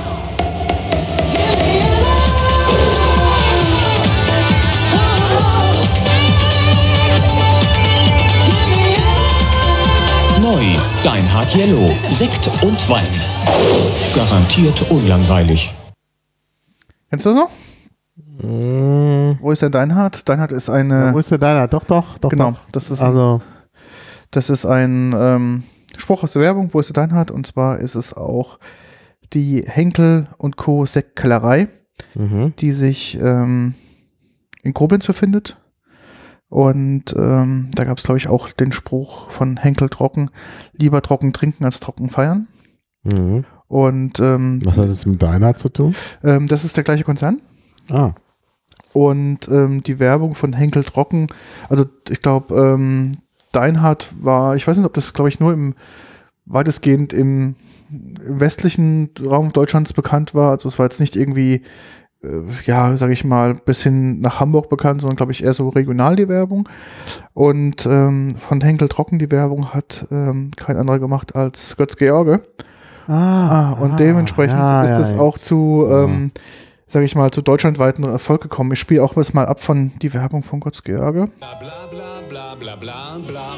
Neu, Deinhardt Yellow, Sekt und Wein. Garantiert unlangweilig. Kennst du das noch? Mm. Wo ist der Deinhardt? Deinhardt ist eine... Ja, wo ist der Deinhardt? Doch, doch, doch. Genau, doch. das ist also. ein, das ist ein ähm, Spruch aus der Werbung. Wo ist der Deinhardt? Und zwar ist es auch die Henkel und Co. Sektkellerei, mhm. die sich ähm, in Koblenz befindet. Und ähm, da gab es, glaube ich, auch den Spruch von Henkel Trocken, lieber trocken trinken als trocken feiern. Mhm. Und ähm, was hat das mit Deinhardt zu tun? Ähm, das ist der gleiche Konzern. Ah. Und ähm, die Werbung von Henkel Trocken, also ich glaube, ähm, Deinhardt war, ich weiß nicht, ob das, glaube ich, nur im weitestgehend im, im westlichen Raum Deutschlands bekannt war. Also es war jetzt nicht irgendwie, äh, ja, sage ich mal, bis hin nach Hamburg bekannt, sondern, glaube ich, eher so regional die Werbung. Und ähm, von Henkel Trocken die Werbung hat ähm, kein anderer gemacht als Götz George. Ah, ah, und ah, dementsprechend ja, ist es ja, auch zu, ähm, sage ich mal, zu deutschlandweiten Erfolg gekommen. Ich spiele auch was mal ab von die Werbung von Götz George. Bla bla bla bla bla bla bla bla.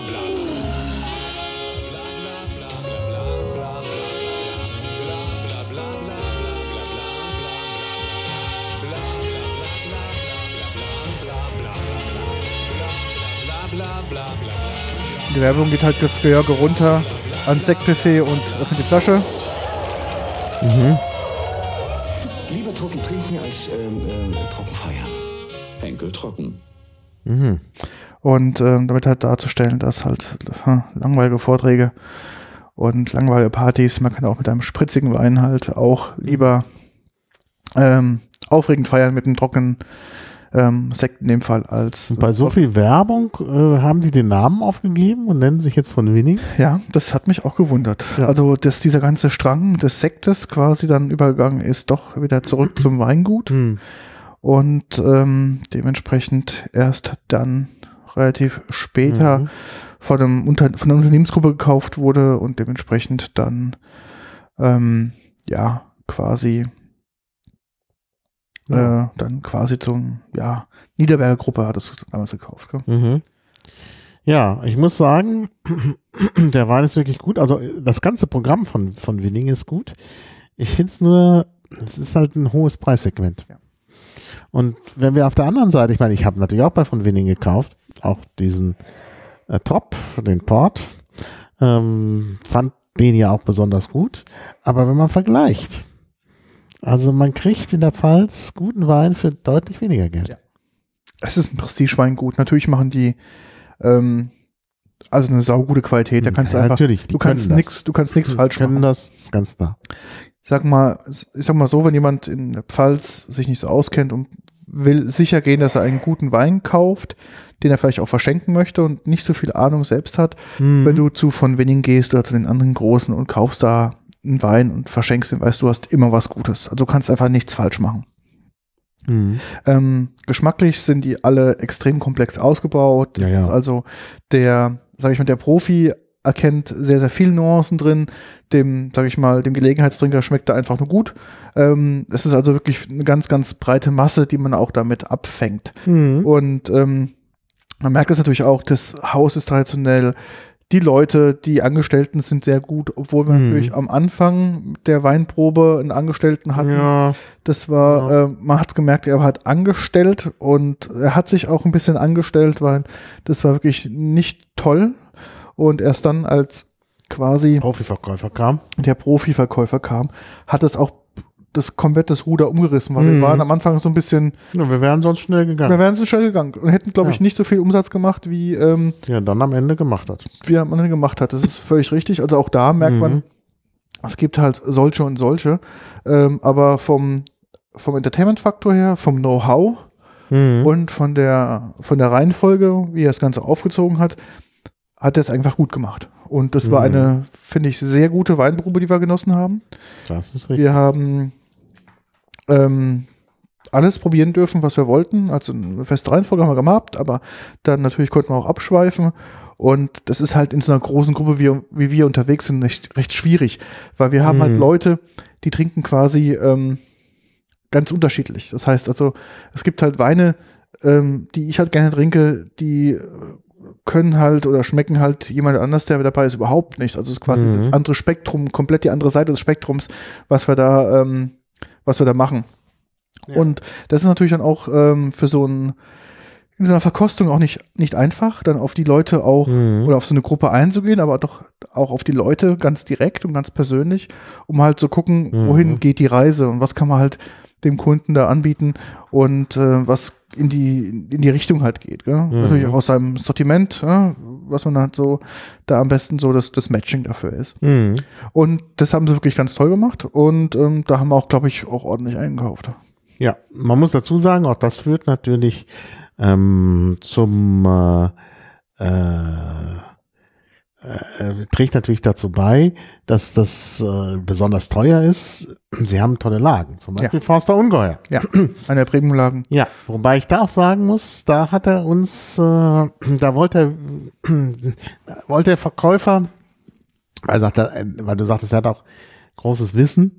Die Werbung geht halt Götz George runter ans Sektbuffet und öffnet die Flasche. Mhm. Lieber trocken trinken als ähm, äh, trocken feiern. Henkel Trocken. Mhm. Und ähm, damit halt darzustellen, dass halt äh, langweilige Vorträge und langweilige Partys, man kann auch mit einem spritzigen Wein halt auch lieber ähm, aufregend feiern mit einem trockenen ähm, Sekt in dem Fall als. Und bei so viel Werbung äh, haben die den Namen aufgegeben und nennen sich jetzt von Winning? Ja, das hat mich auch gewundert. Ja. Also, dass dieser ganze Strang des Sektes quasi dann übergegangen ist, doch wieder zurück zum Weingut mhm. und ähm, dementsprechend erst dann relativ später mhm. von, einem Unter- von einer Unternehmensgruppe gekauft wurde und dementsprechend dann ähm, ja quasi Äh, dann quasi zum, ja, Niederberger Gruppe hat es damals gekauft. Mhm. Ja, ich muss sagen, der Wein ist wirklich gut. Also das ganze Programm von, von Winning ist gut. Ich finde es nur, es ist halt ein hohes Preissegment. Ja. Und wenn wir auf der anderen Seite, ich meine, ich habe natürlich auch bei von Winning gekauft, auch diesen äh, Trop, den Port, ähm, fand den ja auch besonders gut. Aber wenn man vergleicht, also man kriegt in der Pfalz guten Wein für deutlich weniger Geld. Ja. Es ist ein Prestigeweingut. Natürlich machen die ähm, also eine saugute Qualität. Da kannst ja, du einfach, natürlich, du kannst nichts, du kannst nichts falsch können machen. Das ist ganz klar. Ich sag mal, ich sag mal so, wenn jemand in der Pfalz sich nicht so auskennt und will sicher gehen, dass er einen guten Wein kauft, den er vielleicht auch verschenken möchte und nicht so viel Ahnung selbst hat, Mhm. wenn du zu von Winning gehst oder zu den anderen Großen und kaufst da einen Wein und verschenkst ihn, weißt du, hast immer was Gutes. Also du kannst einfach nichts falsch machen. Mhm. Ähm, geschmacklich sind die alle extrem komplex ausgebaut. Das Ja, ja. ist also der, sag ich mal, der Profi erkennt sehr, sehr viele Nuancen drin. Dem, sag ich mal, dem Gelegenheitstrinker schmeckt er einfach nur gut. Ähm, es ist also wirklich eine ganz, ganz breite Masse, die man auch damit abfängt. Mhm. Und ähm, man merkt es natürlich auch, das Haus ist traditionell. Die Leute, die Angestellten sind sehr gut, obwohl wir Mhm. natürlich am Anfang der Weinprobe einen Angestellten hatten. Ja. Das war, Ja. äh, man hat gemerkt, er hat angestellt und er hat sich auch ein bisschen angestellt, weil das war wirklich nicht toll. Und erst dann, als quasi Profiverkäufer kam. der Profiverkäufer kam, hat es auch das komplette Ruder umgerissen, weil Mhm. wir waren am Anfang so ein bisschen, Ja, wir wären sonst schnell wir gegangen. wären so schnell gegangen und hätten, glaube ich, Ja. nicht so viel Umsatz gemacht, wie ähm, Ja, dann am Ende gemacht hat. wie man gemacht hat. Das ist völlig richtig. Also auch da merkt Mhm. man, es gibt halt solche und solche. Ähm, aber vom, vom Entertainment-Faktor her, vom Know-how Mhm. und von der, von der Reihenfolge, wie er das Ganze aufgezogen hat, hat er es einfach gut gemacht. Und das war Mhm. eine, finde ich, sehr gute Weinprobe, die wir genossen haben. Das ist richtig. Wir haben ähm, alles probieren dürfen, was wir wollten. Also eine feste Reihenfolge haben wir gemacht, aber dann natürlich konnten wir auch abschweifen. Und das ist halt in so einer großen Gruppe, wie, wie wir unterwegs sind, recht, recht schwierig, weil wir haben Mhm. halt Leute, die trinken quasi ähm, ganz unterschiedlich. Das heißt also, es gibt halt Weine, ähm, die ich halt gerne trinke, die können halt oder schmecken halt jemand anders, der dabei ist, überhaupt nicht. Also es ist quasi Mhm. das andere Spektrum, komplett die andere Seite des Spektrums, was wir da, ähm, was wir da machen. Ja. Und das ist natürlich dann auch ähm, für so ein in so einer Verkostung auch nicht, nicht einfach, dann auf die Leute auch Mhm. oder auf so eine Gruppe einzugehen, aber doch auch auf die Leute ganz direkt und ganz persönlich, um halt zu gucken, Mhm. wohin geht die Reise und was kann man halt dem Kunden da anbieten und äh, was in die, in die Richtung halt geht. Gell? Mhm. Natürlich auch aus seinem Sortiment, ja, was man halt so da am besten so das, das Matching dafür ist. Mhm. Und das haben sie wirklich ganz toll gemacht und ähm, da haben wir auch, glaube ich, auch ordentlich eingekauft. Ja, man muss dazu sagen, auch das führt natürlich ähm, zum äh, äh, äh, trägt natürlich dazu bei, dass das äh, besonders teuer ist. Sie haben tolle Lagen, zum Beispiel Forster Ungeheuer. Ja, eine der Premiumlagen. Ja, wobei ich da auch sagen muss, da hat er uns, äh, da wollte er, wollte der Verkäufer, weil, sagt er, weil du sagtest, er hat auch großes Wissen.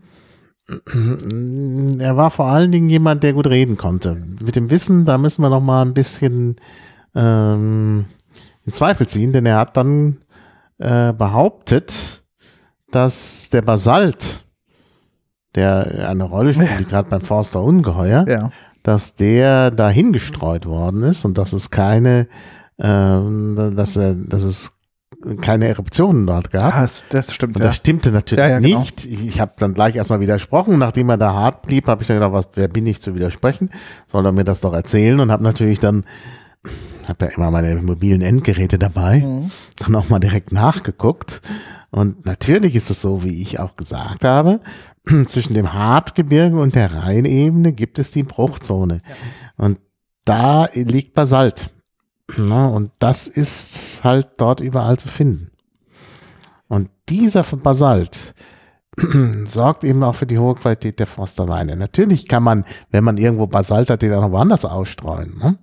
Er war vor allen Dingen jemand, der gut reden konnte. Mit dem Wissen, da müssen wir noch mal ein bisschen ähm, in Zweifel ziehen, denn er hat dann äh, behauptet, dass der Basalt, der eine Rolle spielt, gerade beim Forster Ungeheuer, Ja. dass der dahin gestreut worden ist und dass es keine, ähm, dass, er, dass es keine Eruptionen dort gab. Ah, das, das stimmt. Und Ja. das stimmte natürlich Ja, ja, genau. nicht. Ich, ich habe dann gleich erstmal widersprochen. Nachdem er da hart blieb, habe ich dann gedacht, was, wer bin ich zu widersprechen? Soll er mir das doch erzählen? Und habe natürlich dann, habe ja immer meine mobilen Endgeräte dabei, Mhm. dann auch mal direkt nachgeguckt. Und natürlich ist es so, wie ich auch gesagt habe, zwischen dem Hartgebirge und der Rheinebene gibt es die Bruchzone. Und da liegt Basalt. Na, und das ist halt dort überall zu finden. Und dieser Basalt sorgt eben auch für die hohe Qualität der Forsterweine. Natürlich kann man, wenn man irgendwo Basalt hat, den auch noch woanders ausstreuen. Ne?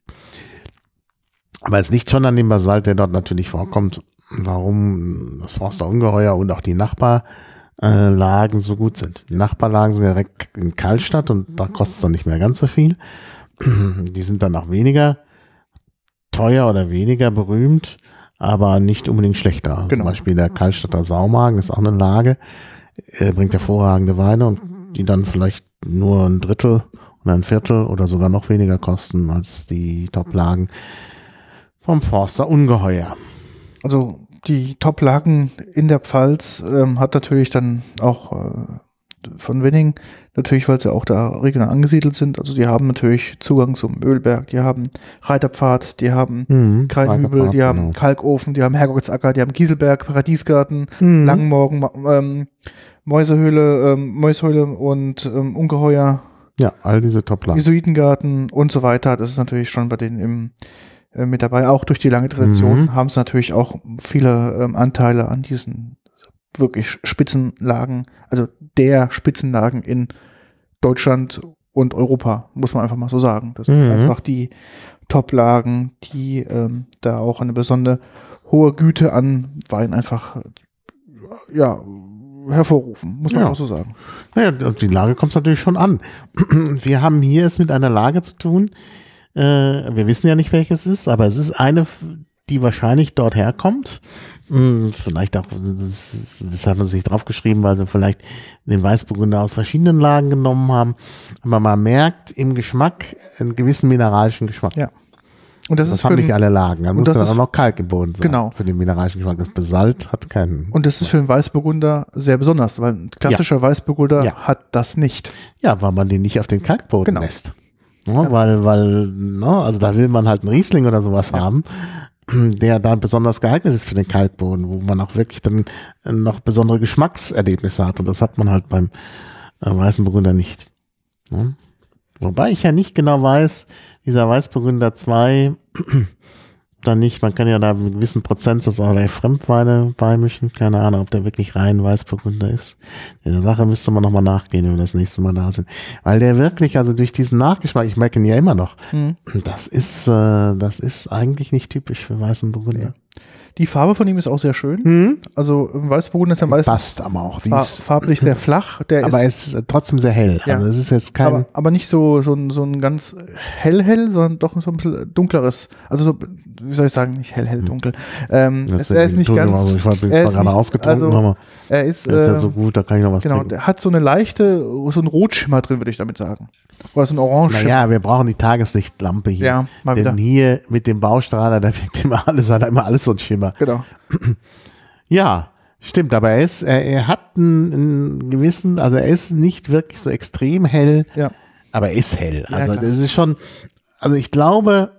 Aber es liegt schon an dem Basalt, der dort natürlich vorkommt, warum das Forster Ungeheuer und auch die Nachbarlagen so gut sind. Die Nachbarlagen sind direkt in Karlstadt und da kostet es dann nicht mehr ganz so viel. Die sind dann auch weniger teuer oder weniger berühmt, aber nicht unbedingt schlechter. Genau. Zum Beispiel der Karlstadter Saumagen ist auch eine Lage, er bringt hervorragende Weine und die dann vielleicht nur ein Drittel oder ein Viertel oder sogar noch weniger kosten als die Top-Lagen vom Forster Ungeheuer. Also die Top-Lagen in der Pfalz ähm, hat natürlich dann auch äh, von Winning, natürlich, weil sie auch da regional angesiedelt sind. Also die haben natürlich Zugang zum Mühlberg, die haben Reiterpfad, die haben Mhm, Kreinhübel, Reiterpfad, die haben genau. Kalkofen, die haben Herrgottsacker, die haben Kieselberg, Paradiesgarten, Mhm. Langenmorgen, Ma- ähm, Mäusehöhle, ähm, Mäushöhle und ähm, Ungeheuer, Ja, all diese Top-Lagen. Jesuitengarten und so weiter. Das ist natürlich schon bei denen im, äh, mit dabei. Auch durch die lange Tradition Mhm. haben sie natürlich auch viele ähm, Anteile an diesen wirklich Spitzenlagen, also der Spitzenlagen in Deutschland und Europa, muss man einfach mal so sagen. Das sind Mhm. einfach die Top-Lagen, die ähm, da auch eine besondere hohe Güte an Wein einfach äh, ja, hervorrufen, muss man Ja. auch so sagen. Naja, die Lage kommt natürlich schon an. Wir haben hier es mit einer Lage zu tun. Äh, wir wissen ja nicht, welches es ist, aber es ist eine, die wahrscheinlich dort herkommt. Hm, vielleicht auch, das, das hat man sich draufgeschrieben, weil sie vielleicht den Weißburgunder aus verschiedenen Lagen genommen haben. Aber man merkt im Geschmack einen gewissen mineralischen Geschmack. Ja. Und das, Das, ist für haben nicht den, alle Lagen. Da und muss das dann ist- auch noch Kalk im Boden sein. Genau. Für den mineralischen Geschmack. Das Basalt hat keinen. und das ist für einen Weißburgunder sehr besonders, weil ein klassischer Weißburgunder Ja. hat das nicht. Ja, weil man den nicht auf den Kalkboden Genau. lässt. Ja, weil, weil, ne, also da will man halt einen Riesling oder sowas haben, der dann besonders geeignet ist für den Kalkboden, wo man auch wirklich dann noch besondere Geschmackserlebnisse hat. Und das hat man halt beim äh, Weißenburgunder nicht. Ja. Wobei ich ja nicht genau weiß, dieser Weißburgunder zwei dann nicht, man kann ja da einen gewissen Prozentsatz auch Fremdweine beimischen. Keine Ahnung, ob der wirklich rein Weißburgunder ist. In der Sache müsste man nochmal nachgehen, wenn wir das nächste Mal da sind. Weil der wirklich, also durch diesen Nachgeschmack, ich merke ihn ja immer noch, Mhm. das ist, äh, das ist eigentlich nicht typisch für weißen Burgunder. Die Farbe von ihm ist auch sehr schön. Mhm. Also im Weißburgunder ist ja meistens Passt aber auch. Die fa ist, farblich sehr flach. Der aber ist, es ist trotzdem sehr hell. Ja. Also es ist jetzt kein, aber, aber nicht so, so, ein, so ein ganz hell-hell, sondern doch so ein bisschen dunkleres. Also so, wie soll ich sagen, nicht hell-hell, dunkel. Ähm, das es, er ist nicht tut mir ganz. mal so, ich war bin er zwar ist gerade nicht- ausgetrunken, also, aber Er ist, der ist ja äh, so gut, da kann ich noch was genau, trinken. der hat so eine leichte, so ein Rotschimmer drin, würde ich damit sagen. Oder so ein Orange. Naja, wir brauchen die Tageslichtlampe hier. Ja, mal Denn wieder. hier mit dem Baustrahler, da wirkt immer alles, hat immer alles so ein Schimmer. Genau. Ja, stimmt, aber er ist, er, er hat einen, einen gewissen, also er ist nicht wirklich so extrem hell, Ja. aber er ist hell. Ja, Also klar. das ist schon, also ich glaube,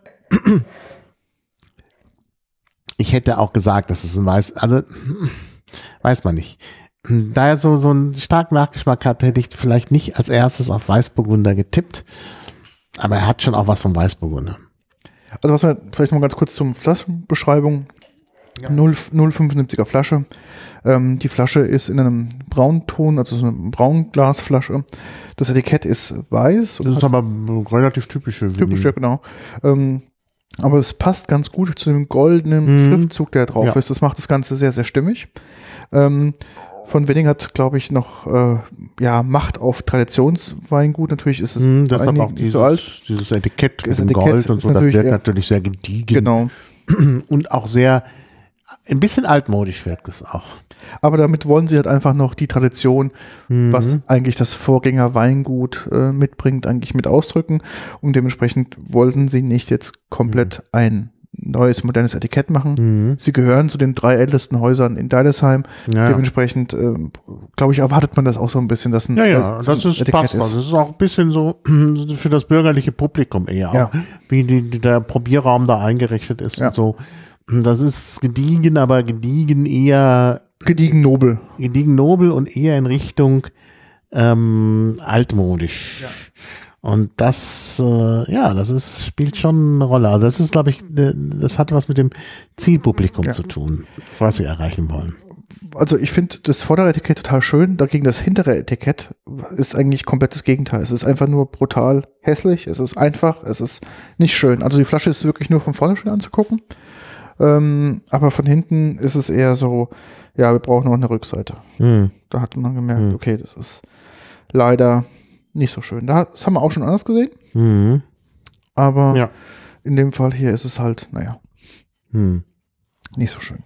ich hätte auch gesagt, dass es ein Weiß, also weiß man nicht. Da er so, so einen starken Nachgeschmack hat, hätte ich vielleicht nicht als erstes auf Weißburgunder getippt, aber er hat schon auch was vom Weißburgunder. Also was wir vielleicht noch mal ganz kurz zum Flaschenbeschreibung. null Komma fünfundsiebziger Flasche. Ähm, die Flasche ist in einem Braunton, also so eine Braunglasflasche. Das Etikett ist weiß. Und Das ist hat aber relativ typische. typisch, ja, genau. Ähm, aber es passt ganz gut zu dem goldenen Mhm. Schriftzug, der drauf Ja. ist. Das macht das Ganze sehr, sehr stimmig. Ähm, von Wenning hat, glaube ich, noch äh, ja, Macht auf Traditionsweingut. Natürlich ist es Hm, deshalb einigen auch nicht dieses, so alt. dieses Etikett Das mit dem Etikett Gold und ist so, das natürlich wirkt eher- natürlich sehr gediegen Genau. und auch sehr, ein bisschen altmodisch wirkt es auch. Aber damit wollen sie halt einfach noch die Tradition, Mhm. was eigentlich das Vorgänger-Weingut äh, mitbringt, eigentlich mit ausdrücken. Und dementsprechend wollten sie nicht jetzt komplett ein neues, modernes Etikett machen. Mhm. Sie gehören zu den drei ältesten Häusern in Deidesheim. Ja, ja. Dementsprechend, ähm, glaube ich, erwartet man das auch so ein bisschen, dass ein, Ja, ja, äh, das ein ist passt. Also das ist auch ein bisschen so für das bürgerliche Publikum eher, Ja. auch, wie die, die, der Probierraum da eingerichtet ist Ja. und so. Das ist gediegen, aber gediegen eher Gediegen nobel. gediegen nobel und eher in Richtung ähm, altmodisch. Und das, äh, ja, das ist, spielt schon eine Rolle. Also das ist, glaube ich, ne- das hat was mit dem Zielpublikum Ja. zu tun, was sie erreichen wollen. Also ich finde das vordere Etikett total schön, dagegen das hintere Etikett ist eigentlich komplett das Gegenteil. Es ist einfach nur brutal hässlich, es ist einfach, es ist nicht schön. Also die Flasche ist wirklich nur von vorne schön anzugucken, ähm, aber von hinten ist es eher so, ja, wir brauchen noch eine Rückseite. Hm. Da hat man gemerkt, Hm. okay, das ist leider nicht so schön. Das haben wir auch schon anders gesehen, Mhm. aber Ja. in dem Fall hier ist es halt, naja, Hm. nicht so schön.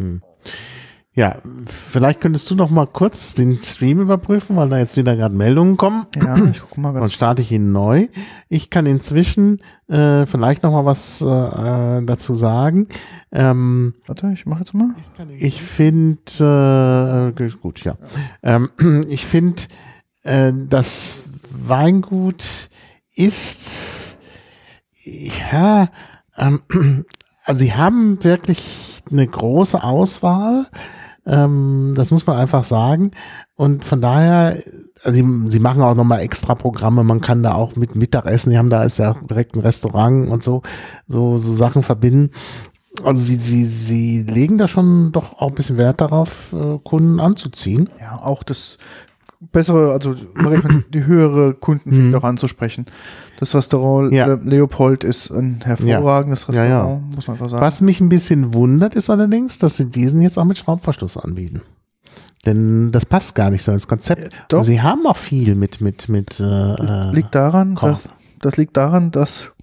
Ja, vielleicht könntest du noch mal kurz den Stream überprüfen, weil da jetzt wieder gerade Meldungen kommen. Ja, ich gucke mal Dann ganz starte ich ihn neu. Ich kann inzwischen äh, vielleicht noch mal was äh, dazu sagen. Ähm, Warte, ich mache jetzt mal. ich finde, äh, gut, ja. Ähm, ich finde, äh, das Weingut ist, ja, ähm, also sie haben wirklich eine große Auswahl. Ähm, das muss man einfach sagen. Und von daher, also sie, sie machen auch nochmal extra Programme. Man kann da auch mit Mittagessen, die haben da ist ja auch direkt ein Restaurant und so, so, so Sachen verbinden. Also sie, sie, sie legen da schon doch auch ein bisschen Wert darauf, äh, Kunden anzuziehen. Ja, auch das bessere, also die höhere Kundenschicht Mhm. auch anzusprechen. Das Restaurant Ja. äh, Leopold ist ein hervorragendes Ja, ja. Restaurant, muss man einfach sagen. Was mich ein bisschen wundert, ist allerdings, dass sie diesen jetzt auch mit Schraubverschluss anbieten. Denn das passt gar nicht so ins Konzept. Äh, doch. Und sie haben auch viel mit, mit, mit, äh, liegt daran, Koch. dass, das liegt daran, dass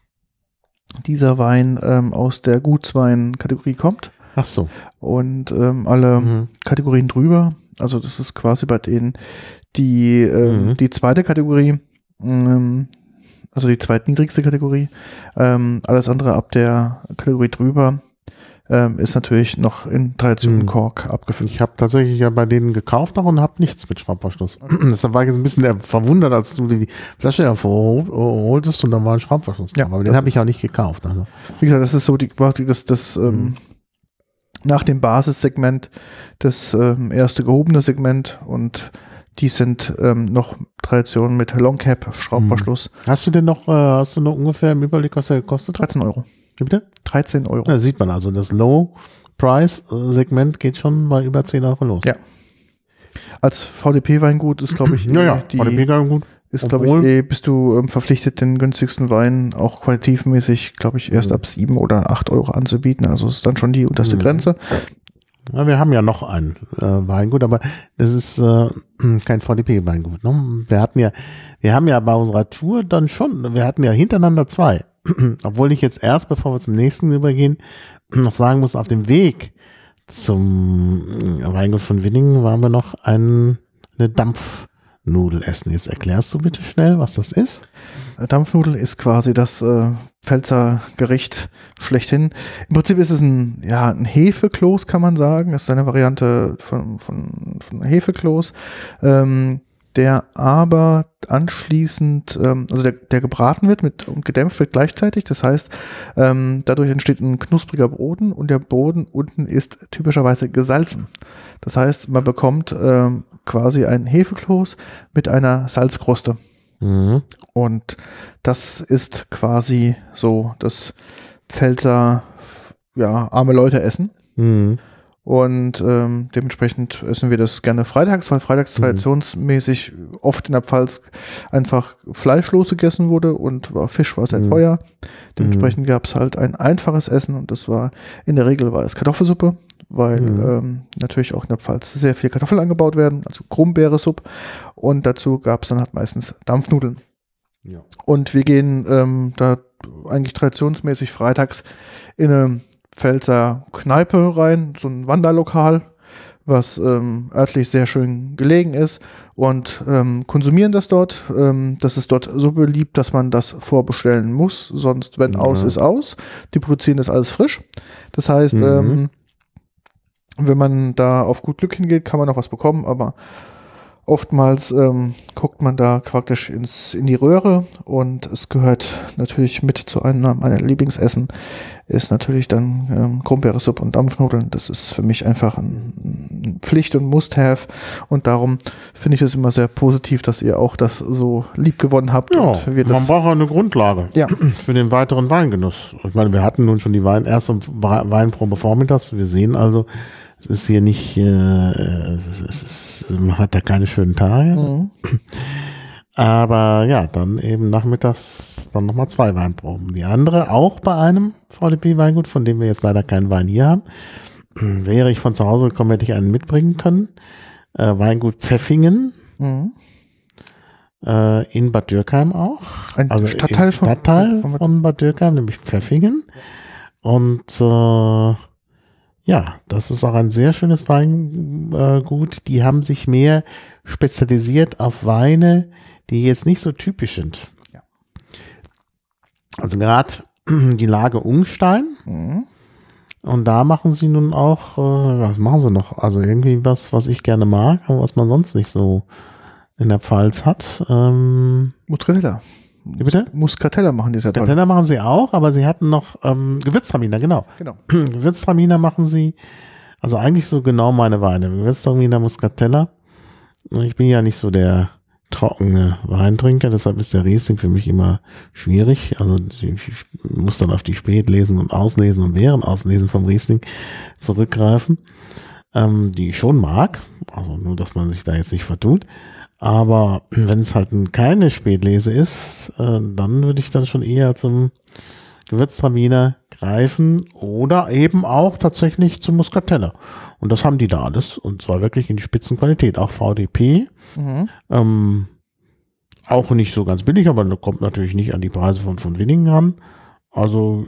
dieser Wein ähm, aus der Gutswein-Kategorie kommt ach so. und ähm, alle Mhm. Kategorien drüber, also das ist quasi bei denen die, ähm, Mhm. die zweite Kategorie, ähm, also die zweitniedrigste Kategorie, ähm, alles andere ab der Kategorie drüber ähm, ist natürlich noch in Tradition Mhm. Kork abgefüllt. Ich habe tatsächlich ja bei denen gekauft auch und habe nichts mit Schraubverschluss. Deshalb war ich jetzt ein bisschen verwundert, als du die Flasche hervorholtest und da war ein Schraubverschluss Ja, drauf. Aber das den habe ich auch nicht gekauft. Also. Wie gesagt, das ist so die quasi das, das ähm, Mhm. nach dem Basissegment das ähm, erste gehobene Segment und die sind ähm, noch Tradition mit Long Cap, Schraubverschluss, Hast du denn noch, äh, hast du noch ungefähr im Überblick, was der gekostet hat? dreizehn Euro. Wie bitte? dreizehn Euro. Da sieht man also, das Low-Price-Segment geht schon bei über zehn Euro los. Ja. Als V D P-Weingut ist, glaube ich, Ja, ja, die, war der Mega gut. ist, glaube ich, Obwohl- eh, bist du ähm, verpflichtet, den günstigsten Wein auch qualitativmäßig, glaube ich, erst Mhm. ab sieben oder acht Euro anzubieten. Also ist dann schon die unterste Mhm. Grenze. Ja, wir haben ja noch ein äh, Weingut, aber das ist äh, kein V D P-Weingut. Ne? Wir hatten ja, wir haben ja bei unserer Tour dann schon, wir hatten ja hintereinander zwei. Obwohl ich jetzt erst, bevor wir zum nächsten übergehen, noch sagen muss, auf dem Weg zum Weingut von Winningen waren wir noch ein, eine Dampfnudel essen. Jetzt erklärst du bitte schnell, was das ist. Dampfnudel ist quasi das äh, Pfälzer Gericht schlechthin. Im Prinzip ist es ein, ja, ein Hefekloß, kann man sagen. Das ist eine Variante von, von, von Hefekloß, ähm, der aber anschließend, ähm, also der, der gebraten wird mit, und gedämpft wird gleichzeitig. Das heißt, ähm, dadurch entsteht ein knuspriger Boden und der Boden unten ist typischerweise gesalzen. Das heißt, man bekommt ähm, quasi ein Hefekloß mit einer Salzkruste. Mhm. Und das ist quasi so das Pfälzer, ja, arme Leute essen. Mhm. Und ähm, dementsprechend essen wir das gerne freitags, weil freitags traditionsmäßig oft in der Pfalz einfach fleischlos gegessen wurde und war, Fisch war sehr Mhm. teuer. Dementsprechend gab es halt ein einfaches Essen und das war, in der Regel war es Kartoffelsuppe, weil Mhm. ähm, natürlich auch in der Pfalz sehr viel Kartoffeln angebaut werden, also Krummbeeresuppe. Und dazu gab es dann halt meistens Dampfnudeln. Ja. Und wir gehen ähm, da eigentlich traditionsmäßig freitags in eine Pfälzer Kneipe rein, so ein Wanderlokal, was ähm, örtlich sehr schön gelegen ist und ähm, konsumieren das dort. Ähm, das ist dort so beliebt, dass man das vorbestellen muss, sonst wenn Ja. aus ist aus. Die produzieren das alles frisch. Das heißt, Mhm. ähm, wenn man da auf gut Glück hingeht, kann man noch was bekommen, aber oftmals ähm, guckt man da praktisch ins, in die Röhre und es gehört natürlich mit zu einem meiner Lieblingsessen, ist natürlich dann ähm, Krummbeeresuppe und Dampfnudeln. Das ist für mich einfach ein, ein Pflicht und Must-Have und darum finde ich es immer sehr positiv, dass ihr auch das so lieb gewonnen habt. Ja, und wir man das, braucht auch eine Grundlage ja, für den weiteren Weingenuss. Ich meine, wir hatten nun schon die Wein, erste Weinprobe vormittags. Wir sehen also, es ist hier nicht, äh, es ist, man hat da keine schönen Tage. mhm. Aber ja, dann eben nachmittags dann nochmal zwei Weinproben. Die andere auch bei einem V D P-Weingut, von dem wir jetzt leider keinen Wein hier haben. Wäre ich von zu Hause gekommen, hätte ich einen mitbringen können. Äh, Weingut Pfeffingen. Mhm. Äh, in Bad Dürkheim auch. Ein also Stadtteil im von- Stadtteil von von, Bad- Bad Dürkheim, nämlich Pfeffingen. Und äh, ja, das ist auch ein sehr schönes Weingut. Die haben sich mehr spezialisiert auf Weine, die jetzt nicht so typisch sind. Ja. Also gerade die Lage Ungstein. Mhm. Und da machen sie nun auch, äh, was machen sie noch? Also irgendwie was, was ich gerne mag, aber was man sonst nicht so in der Pfalz hat. Ähm, Muscatella. Wie bitte? Muscatella machen die sehr toll. Contender machen sie auch, aber sie hatten noch ähm, Gewürztraminer, genau. Genau. Gewürztraminer machen sie. Also eigentlich so genau meine Weine. Gewürztraminer, Muscatella. Ich bin ja nicht so der trockene Weintrinker, deshalb ist der Riesling für mich immer schwierig. Also ich muss dann auf die Spätlesen und Auslesen und während Auslesen vom Riesling zurückgreifen, ähm, die ich schon mag. Also nur, dass man sich da jetzt nicht vertut. Aber wenn es halt keine Spätlese ist, äh, dann würde ich dann schon eher zum Gewürztraminer greifen oder eben auch tatsächlich zum Muscatella. Und das haben die da alles und zwar wirklich in Spitzenqualität. Auch V D P. Mhm. Ähm, auch nicht so ganz billig, aber kommt natürlich nicht an die Preise von, von Winningen ran. Also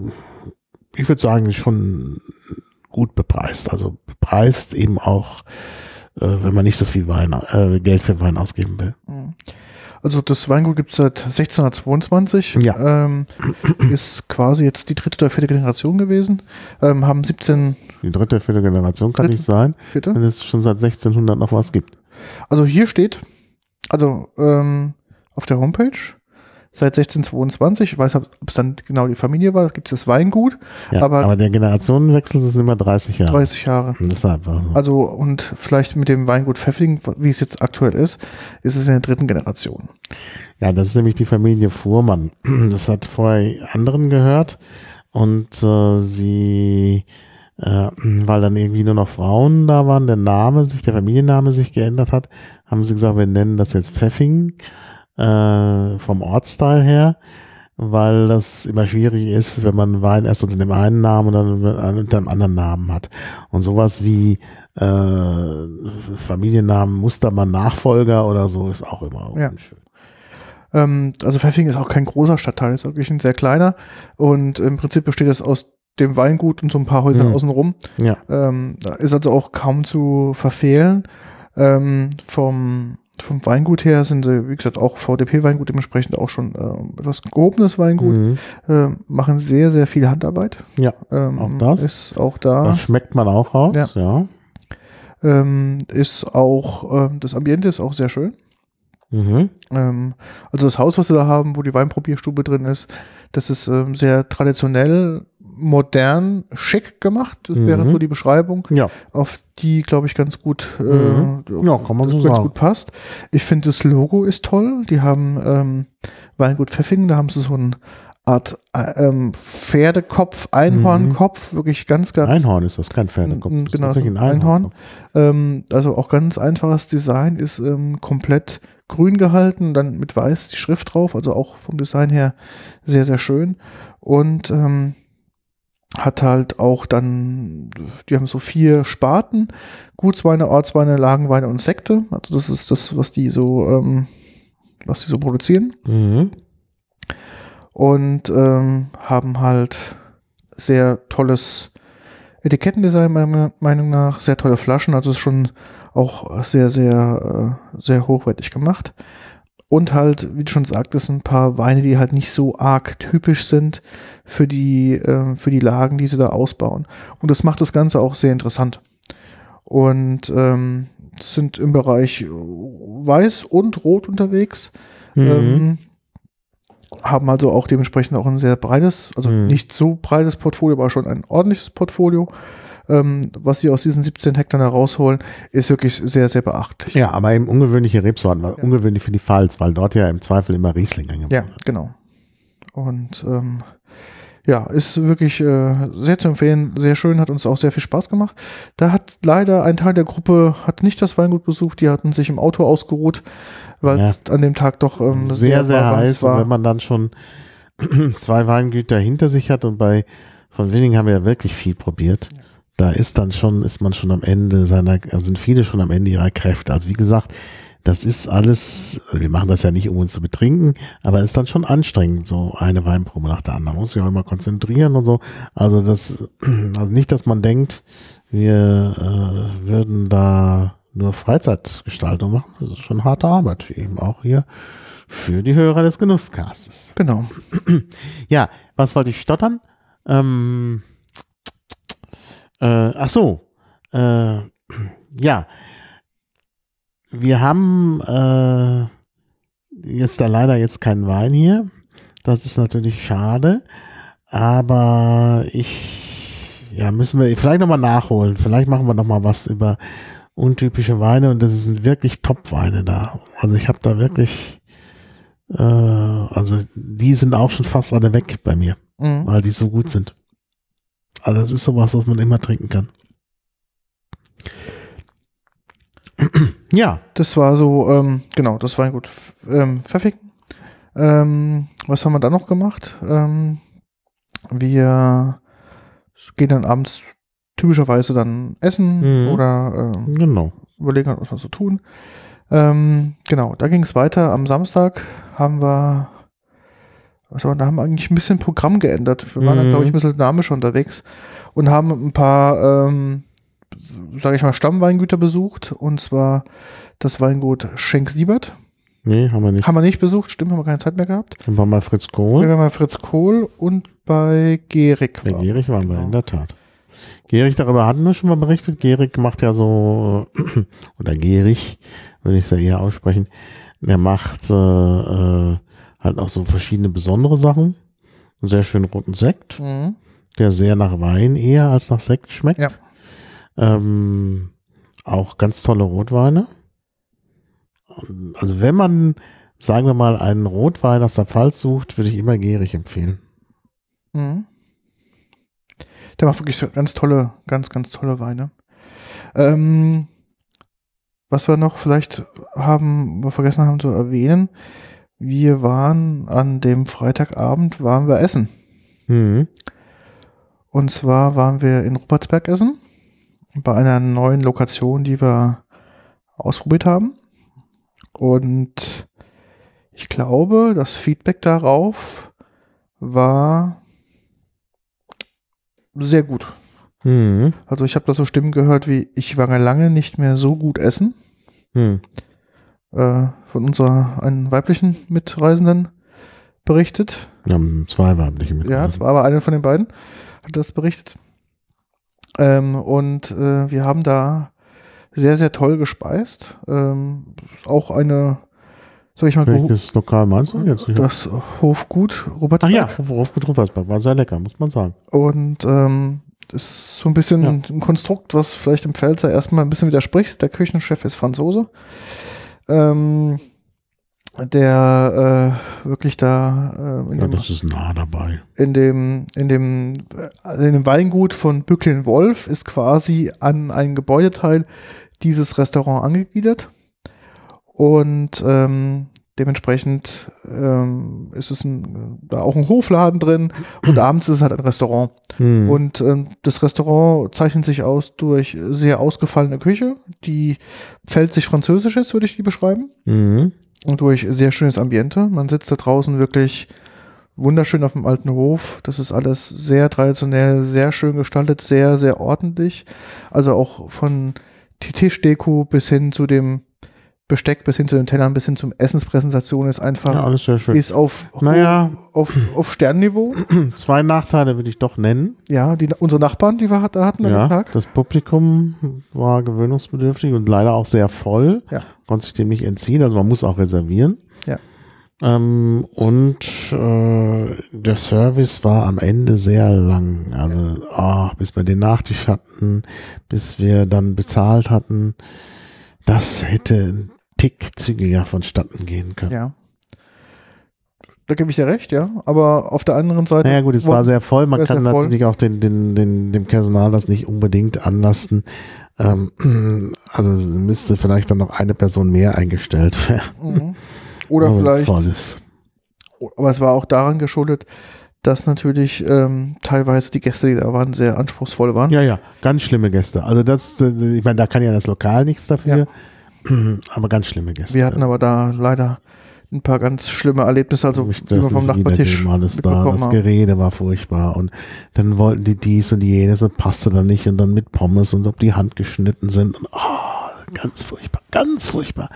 ich würde sagen, ist schon gut bepreist. Also bepreist eben auch, äh, wenn man nicht so viel Wein, äh, Geld für Wein ausgeben will. Also das Weingut gibt es seit sechzehnhundertzweiundzwanzig. Ja. Ähm, ist quasi jetzt die dritte oder vierte Generation gewesen. Ähm, haben siebzehn... Die dritte, vierte Generation kann dritte, nicht sein, vierte? wenn es schon seit sechzehnhundert noch was gibt. Also hier steht, also ähm, auf der Homepage, seit sechzehnhundertzweiundzwanzig, ich weiß nicht, ob es dann genau die Familie war, gibt es das Weingut. Ja, aber, aber der Generationenwechsel ist immer dreißig Jahre. dreißig Jahre. Und deshalb also. also und vielleicht mit dem Weingut Pfeffing, wie es jetzt aktuell ist, ist es in der dritten Generation. Ja, das ist nämlich die Familie Fuhrmann. Das hat vorher anderen gehört und äh, sie, äh, weil dann irgendwie nur noch Frauen da waren, der Name sich, der Familienname sich geändert hat, haben sie gesagt, wir nennen das jetzt Pfeffing äh, vom Ortsteil her, weil das immer schwierig ist, wenn man Wein erst unter dem einen Namen und dann unter dem anderen Namen hat. Und sowas wie äh, Familiennamen Mustermann Nachfolger oder so ist auch immer ja. unschön. Also Pfeffing ist auch kein großer Stadtteil, ist wirklich ein sehr kleiner und im Prinzip besteht es aus dem Weingut und so ein paar Häusern mhm. außenrum. Ja. Ähm, da ist also auch kaum zu verfehlen. Ähm, vom, vom Weingut her sind sie, wie gesagt, auch V D P-Weingut, dementsprechend auch schon äh, etwas gehobenes Weingut. Mhm. Äh, machen sehr, sehr viel Handarbeit. Ja, ähm, auch das. Ist auch da. Das schmeckt man auch raus, ja. ja. Ähm, ist auch, äh, das Ambiente ist auch sehr schön. Mhm. Ähm, also das Haus, was sie da haben, wo die Weinprobierstube drin ist, das ist ähm, sehr traditionell, modern, schick gemacht. Das mhm. wäre so die Beschreibung, ja. auf die, glaube ich, ganz gut, mhm. äh, ja, kann man so ganz sagen. gut passt. Ich finde, das Logo ist toll. Die haben ähm, Weingut Pfeffing, da haben sie so eine Art ähm, Pferdekopf, Einhornkopf, mhm. wirklich ganz, ganz... Einhorn ist das, kein Pferdekopf. Das genau, ist ein Einhorn. Einhorn. Ähm, also auch ganz einfaches Design, ist ähm, komplett grün gehalten, dann mit weiß die Schrift drauf, also auch vom Design her sehr, sehr schön. Und ähm, hat halt auch dann, die haben so vier Sparten, Gutsweine, Ortsweine, Lagenweine und Sekte. Also das ist das, was die so, ähm, was die so produzieren. Mhm. Und ähm, haben halt sehr tolles Etikettendesign meiner Meinung nach, sehr tolle Flaschen, also ist schon auch sehr, sehr, äh, sehr hochwertig gemacht. Und halt, wie du schon sagtest, ein paar Weine, die halt nicht so arg typisch sind für die, äh, für die Lagen, die sie da ausbauen. Und das macht das Ganze auch sehr interessant. Und ähm, sind im Bereich Weiß und Rot unterwegs. Mhm. Ähm, haben also auch dementsprechend auch ein sehr breites, also mhm. nicht so breites Portfolio, aber schon ein ordentliches Portfolio. Ähm, was sie aus diesen siebzehn Hektar herausholen, ist wirklich sehr, sehr beachtlich. Ja, aber eben ungewöhnliche Rebsorten, ja. ungewöhnlich für die Pfalz, weil dort ja im Zweifel immer Riesling angeboten Ja, genau. Und ähm, ja, ist wirklich äh, sehr zu empfehlen, sehr schön, hat uns auch sehr viel Spaß gemacht. Da hat leider ein Teil der Gruppe hat nicht das Weingut besucht, die hatten sich im Auto ausgeruht, weil es ja. an dem Tag doch ähm, sehr, sehr, sehr heiß war. Und wenn man dann schon zwei Weingüter hinter sich hat und bei von Winning haben wir ja wirklich viel probiert. Ja. Da ist dann schon, ist man schon am Ende seiner, also sind viele schon am Ende ihrer Kräfte. Also wie gesagt, das ist alles, wir machen das ja nicht, um uns zu betrinken, aber es ist dann schon anstrengend, so eine Weinprobe nach der anderen. Man muss sich auch immer konzentrieren und so. Also das, also nicht, dass man denkt, wir äh, würden da nur Freizeitgestaltung machen. Das ist schon harte Arbeit, wie eben auch hier für die Hörer des Genusscastes. Genau. Ja, was wollte ich stottern? Ähm, Äh, ach so, äh, ja, wir haben äh, jetzt da leider jetzt keinen Wein hier, das ist natürlich schade, aber ich ja, müssen wir vielleicht nochmal nachholen. Vielleicht machen wir nochmal was über untypische Weine und das sind wirklich Top-Weine da. Also ich habe da wirklich, äh, also die sind auch schon fast alle weg bei mir, Mhm. weil die so gut sind. Also das ist sowas, was man immer trinken kann. Ja. Das war so, ähm, genau, das war gut. Ähm, pfiffig. Ähm, was haben wir dann noch gemacht? Ähm, wir gehen dann abends typischerweise dann essen Mhm. oder ähm, Genau. überlegen, was wir so tun. Ähm, genau, da ging es weiter. Am Samstag haben wir, also da haben wir eigentlich ein bisschen Programm geändert. Wir waren dann, Mhm. glaube ich, ein bisschen dynamischer unterwegs und haben ein paar, ähm, sage ich mal, Stammweingüter besucht. Und zwar das Weingut Schenk-Siebert. Nee, haben wir nicht. Haben wir nicht besucht, stimmt, haben wir keine Zeit mehr gehabt. Dann waren wir bei Fritz Wir Kohl. waren bei Fritz Kohl und bei Gehrig. Bei war- Gehrig waren wir, Genau. in der Tat. Gehrig, darüber hatten wir schon mal berichtet. Gehrig macht ja so, oder Gehrig, würde ich es ja eher aussprechen, der macht äh, äh, halt auch so verschiedene besondere Sachen. Einen sehr schönen roten Sekt, Mhm. der sehr nach Wein eher als nach Sekt schmeckt. Ja. Ähm, auch ganz tolle Rotweine. Also wenn man, sagen wir mal, einen Rotwein aus der Pfalz sucht, würde ich immer Gehrig empfehlen. Mhm. Der macht wirklich so ganz tolle, ganz, ganz tolle Weine. Ähm, was wir noch vielleicht haben, wir vergessen haben zu erwähnen, wir waren an dem Freitagabend, waren wir essen. Mhm. Und zwar waren wir in Ruppertsberg essen, bei einer neuen Lokation, die wir ausprobiert haben. Und ich glaube, das Feedback darauf war sehr gut. Mhm. Also ich habe da so Stimmen gehört wie, ich war lange nicht mehr so gut essen. Mhm. Äh, von unserer einen weiblichen Mitreisenden berichtet. Wir haben zwei weibliche mit. Ja, das war aber eine von den beiden, hat das berichtet. Ähm, und äh, wir haben da sehr, sehr toll gespeist. Ähm, auch eine, sag ich mal, Geho- Welches Lokal meinst du jetzt? das Hofgut Ach Ruppertsberg. ja, worauf gut Ruppersberg war sehr lecker, muss man sagen. Und ähm, ist so ein bisschen Ja. ein Konstrukt, was vielleicht im Pfälzer erstmal ein bisschen widerspricht. Der Küchenchef ist Franzose. Ähm, der äh, wirklich da äh, in, Ja, dem, das ist nah dabei. in dem in dem also in dem Weingut von Bücklin-Wolf ist quasi an ein Gebäudeteil dieses Restaurant angegliedert und ähm, dementsprechend ähm, ist es ein, da auch ein Hofladen drin und abends ist es halt ein Restaurant. Mhm. Und ähm, das Restaurant zeichnet sich aus durch sehr ausgefallene Küche, die pfälzisch französisch ist, würde ich die beschreiben. Mhm. Und durch sehr schönes Ambiente. Man sitzt da draußen wirklich wunderschön auf dem alten Hof. Das ist alles sehr traditionell, sehr schön gestaltet, sehr, sehr ordentlich. Also auch von die Tischdeko bis hin zu dem Besteck, bis hin zu den Tellern, bis hin zum Essenspräsentation ist einfach, Ja, alles sehr schön. ist auf, Naja. auf, auf Sternniveau. Zwei Nachteile würde ich doch nennen. Ja, die, unsere Nachbarn, die wir da hatten an Ja, dem Tag. das Publikum war gewöhnungsbedürftig und leider auch sehr voll. Ja. Konnte sich dem nicht entziehen, also man muss auch reservieren. Ja. Ähm, und äh, der Service war am Ende sehr lang. Also ah, bis wir den Nachtisch hatten, bis wir dann bezahlt hatten. Das hätte ein Tick zügiger vonstatten gehen können. Ja. Da gebe ich dir recht, ja. Aber auf der anderen Seite. Naja gut, es wo- war sehr voll. Man war kann sehr voll. natürlich auch den, den, den, dem Personal das nicht unbedingt anlasten. Ähm, also müsste vielleicht dann noch eine Person mehr eingestellt werden. Mhm. Oder Aber vielleicht. voll ist. Aber es war auch daran geschuldet, dass natürlich ähm, teilweise die Gäste, die da waren, sehr anspruchsvoll waren. Ja, ja, ganz schlimme Gäste. Also das, äh, ich meine, da kann ja das Lokal nichts dafür. Aber ganz schlimme Gäste. Wir hatten aber da leider ein paar ganz schlimme Erlebnisse, also Ich die wir vom das Nachbartisch wiedergeben, alles da. mitbekommen Das haben. Gerede war furchtbar und dann wollten die dies und jenes und passte dann nicht und dann mit Pommes und ob die handgeschnitten sind und oh, ganz furchtbar, ganz furchtbar.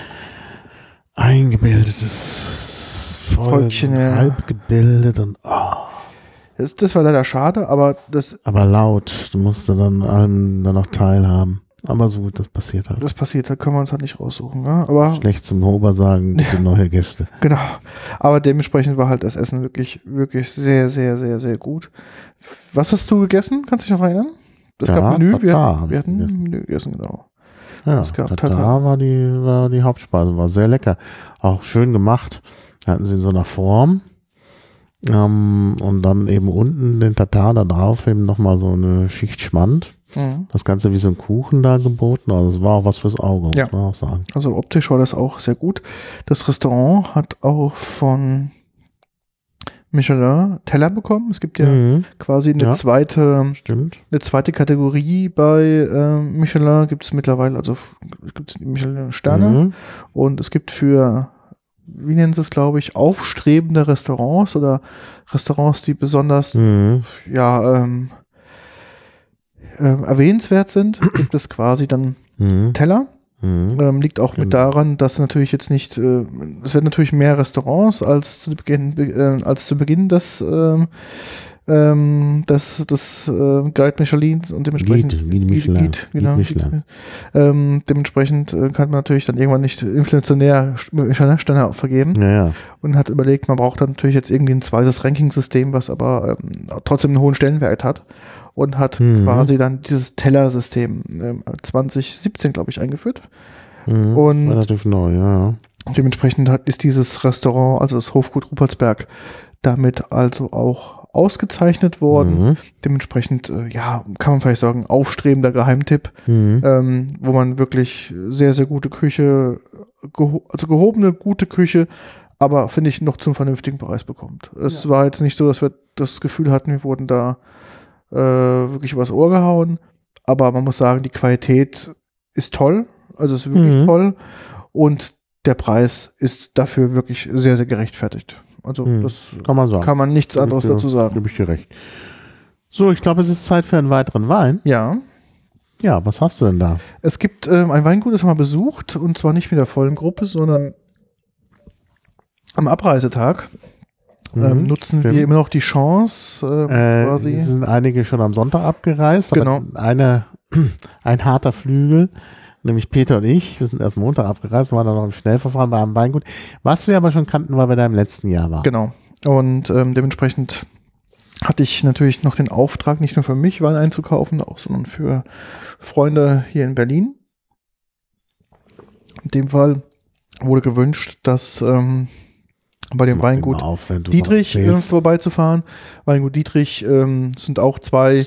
Eingebildetes Volk, Volkchen, ja. halb gebildet und oh, Das, das war leider schade, aber das, aber laut. Du musst dann allen dann noch teilhaben. Aber so gut, das passiert halt. Das passiert, da können wir uns halt nicht raussuchen. Ne? Aber schlecht zum Ober sagen, bitte neue Gäste. Genau. Aber dementsprechend war halt das Essen wirklich, wirklich sehr, sehr, sehr, sehr gut. Was hast du gegessen? Kannst du dich noch erinnern? Es Ja, gab Menü. Wir, Tatar wir hab ich hatten gegessen. Menü gegessen, genau. Ja, Es gab Tatar Tatar. war die, war die Hauptspeise, war sehr lecker. Auch schön gemacht. Hatten sie in so einer Form. Ähm, und dann eben unten den Tatar, da drauf eben nochmal so eine Schicht Schmand. Mhm. Das Ganze wie so ein Kuchen da geboten. Also es war auch was fürs Auge, muss Ja. man auch sagen. Also optisch war das auch sehr gut. Das Restaurant hat auch von Michelin Teller bekommen. Es gibt ja Mhm, quasi eine Ja. zweite stimmt. eine zweite Kategorie bei äh, Michelin. Gibt es mittlerweile, also gibt es die Michelin Sterne Mhm. und es gibt für, wie nennen sie es, glaube ich, aufstrebende Restaurants oder Restaurants, die besonders Mhm. ja ähm, äh, erwähnenswert sind, gibt es quasi dann Mhm. Teller. Mhm. Ähm, liegt auch mit Genau. daran, dass natürlich jetzt nicht, äh, es werden natürlich mehr Restaurants als zu Beginn, äh, als zu Beginn des, ähm, ähm, des, des äh, Guide Michelins und dementsprechend Guide, Guide Michelin. Guide, genau, Guide Michelin. Guide, ähm, dementsprechend äh, kann man natürlich dann irgendwann nicht inflationär Michelin-Sterne vergeben Ja, ja. und hat überlegt, man braucht dann natürlich jetzt irgendwie ein zweites Ranking-System, was aber ähm, trotzdem einen hohen Stellenwert hat und hat Mhm. quasi dann dieses Teller-System ähm, zwanzig siebzehn, glaube ich, eingeführt. Mhm. Und Relativ neu, ja, ja. dementsprechend hat, ist dieses Restaurant, also das Hofgut Rupertsberg, damit also auch ausgezeichnet worden. Mhm. Dementsprechend, äh, ja, kann man vielleicht sagen, aufstrebender Geheimtipp, Mhm. ähm, wo man wirklich sehr, sehr gute Küche, geho also gehobene, gute Küche, aber finde ich noch zum vernünftigen Preis bekommt. Es war jetzt nicht so, dass wir das Gefühl hatten, wir wurden da äh, wirklich übers Ohr gehauen, aber man muss sagen, die Qualität ist toll, also ist wirklich Mhm. toll und der Preis ist dafür wirklich sehr, sehr gerechtfertigt. Also Mhm. das Kann man sagen. kann man nichts Gebe ich anderes dir- dazu sagen. Gebe ich dir recht. So, ich glaube, es ist Zeit für einen weiteren Wein. Ja, Ja, was hast du denn da? es gibt ähm, ein Weingut, das haben wir besucht und zwar nicht mit der vollen Gruppe, sondern am Abreisetag ähm, Mhm, nutzen stimmt. wir immer noch die Chance, ähm, Äh, quasi. es sind einige schon am Sonntag abgereist. Genau. Aber eine, ein harter Flügel, nämlich Peter und ich, wir sind erst Montag abgereist, waren dann noch im Schnellverfahren bei einem Weingut. Was wir aber schon kannten, weil wir da im letzten Jahr waren. Genau. Und ähm, dementsprechend hatte ich natürlich noch den Auftrag, nicht nur für mich Wein einzukaufen, auch sondern für Freunde hier in Berlin. In dem Fall wurde gewünscht, dass ähm, bei dem Mach den Weingut mal auf, wenn du Dietrich noch äh, erzählst. vorbeizufahren. Weingut Dietrich ähm, sind auch zwei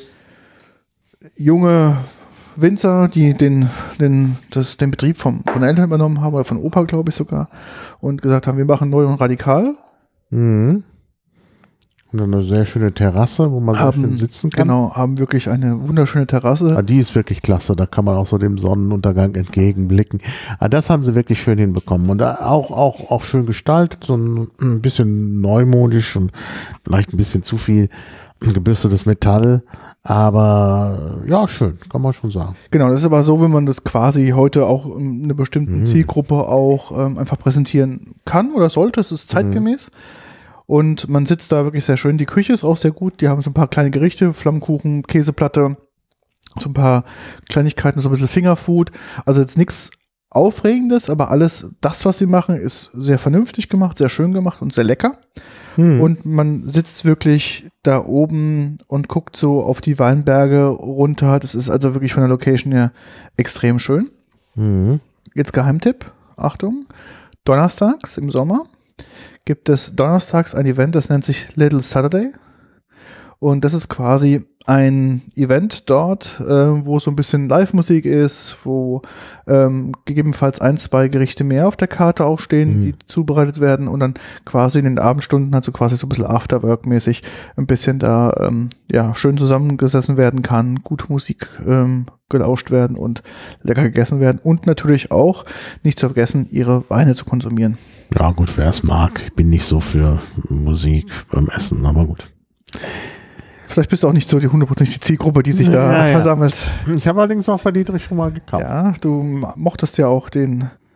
junge Winzer, die den, den, das, den Betrieb vom, von den Eltern übernommen haben, oder von Opa, glaube ich sogar, und gesagt haben, wir machen neu und radikal. Mhm. Und dann eine sehr schöne Terrasse, wo man sehr schön Haben, sitzen kann. genau, haben wirklich eine wunderschöne Terrasse. Ah, die ist wirklich klasse, da kann man auch so dem Sonnenuntergang entgegenblicken. Ah, das haben sie wirklich schön hinbekommen und da auch, auch, auch schön gestaltet, so ein, ein bisschen neumodisch und vielleicht ein bisschen zu viel gebürstetes Metall, aber ja, schön, kann man schon sagen. Genau, das ist aber so, wenn man das quasi heute auch in einer bestimmten Mhm. Zielgruppe auch ähm, einfach präsentieren kann oder sollte. Es ist zeitgemäß. Und man sitzt da wirklich sehr schön. Die Küche ist auch sehr gut. Die haben so ein paar kleine Gerichte, Flammkuchen, Käseplatte, so ein paar Kleinigkeiten, so ein bisschen Fingerfood. Also jetzt nichts Aufregendes, aber alles, das, was sie machen, ist sehr vernünftig gemacht, sehr schön gemacht und sehr lecker. Mhm. Und man sitzt wirklich da oben und guckt so auf die Weinberge runter. Das ist also wirklich von der Location her extrem schön. Mhm. Jetzt Geheimtipp, Achtung, donnerstags im Sommer gibt es donnerstags ein Event, das nennt sich Little Saturday. Und das ist quasi ein Event dort, äh, wo so ein bisschen Live-Musik ist, wo ähm, gegebenenfalls ein, zwei Gerichte mehr auf der Karte auch stehen, Mhm. die zubereitet werden und dann quasi in den Abendstunden halt so quasi so ein bisschen Afterwork-mäßig ein bisschen da ähm, ja schön zusammengesessen werden kann, gute Musik ähm, gelauscht werden und lecker gegessen werden und natürlich auch nicht zu vergessen, ihre Weine zu konsumieren. Ja gut, wer es mag. Ich bin nicht so für Musik beim Essen, aber gut. Vielleicht bist du auch nicht so die hundertprozentige Zielgruppe, die sich da Ja, ja. versammelt. Ich habe allerdings auch bei Dietrich schon mal gekauft. Ja, du mochtest ja auch den,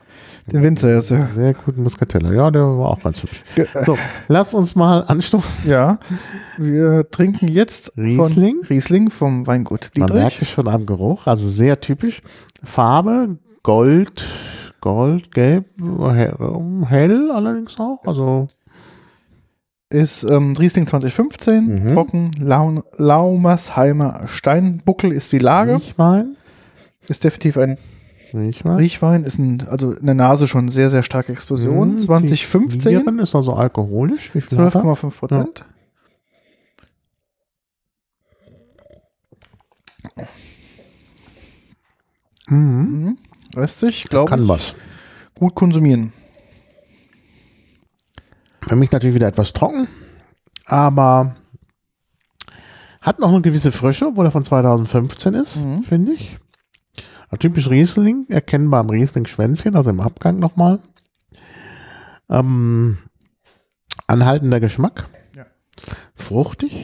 Den Winzer, ja, sehr. Sehr guten Muscatella. Ja, der war auch ganz hübsch. Ge So, lass uns mal anstoßen. Ja, wir trinken jetzt Riesling. Von Riesling vom Weingut Man Dietrich. merkt es schon am Geruch, also sehr typisch. Farbe, Gold, Gold, Gelb, hell allerdings auch. Also Ist ähm, Riesling zwanzig fünfzehn, Mhm. trocken, Lau Laumersheimer Steinbuckel ist die Lage. Riechwein. Ist definitiv ein Riechwein. Riechwein, ist ein, also in der Nase schon sehr, sehr starke Explosion. Mhm, zwanzig fünfzehn, Vieren ist also alkoholisch. Wie viel zwölf hat er? Komma fünf Prozent. Mhm. Lässt sich, glaube Kann ich, was. gut konsumieren. Für mich natürlich wieder etwas trocken, aber hat noch eine gewisse Frische, obwohl er von zweitausendfünfzehn ist, Mhm. finde ich. Ein typisch Riesling, erkennbar am Riesling-Schwänzchen, also im Abgang nochmal. Ähm, anhaltender Geschmack. Ja. Fruchtig.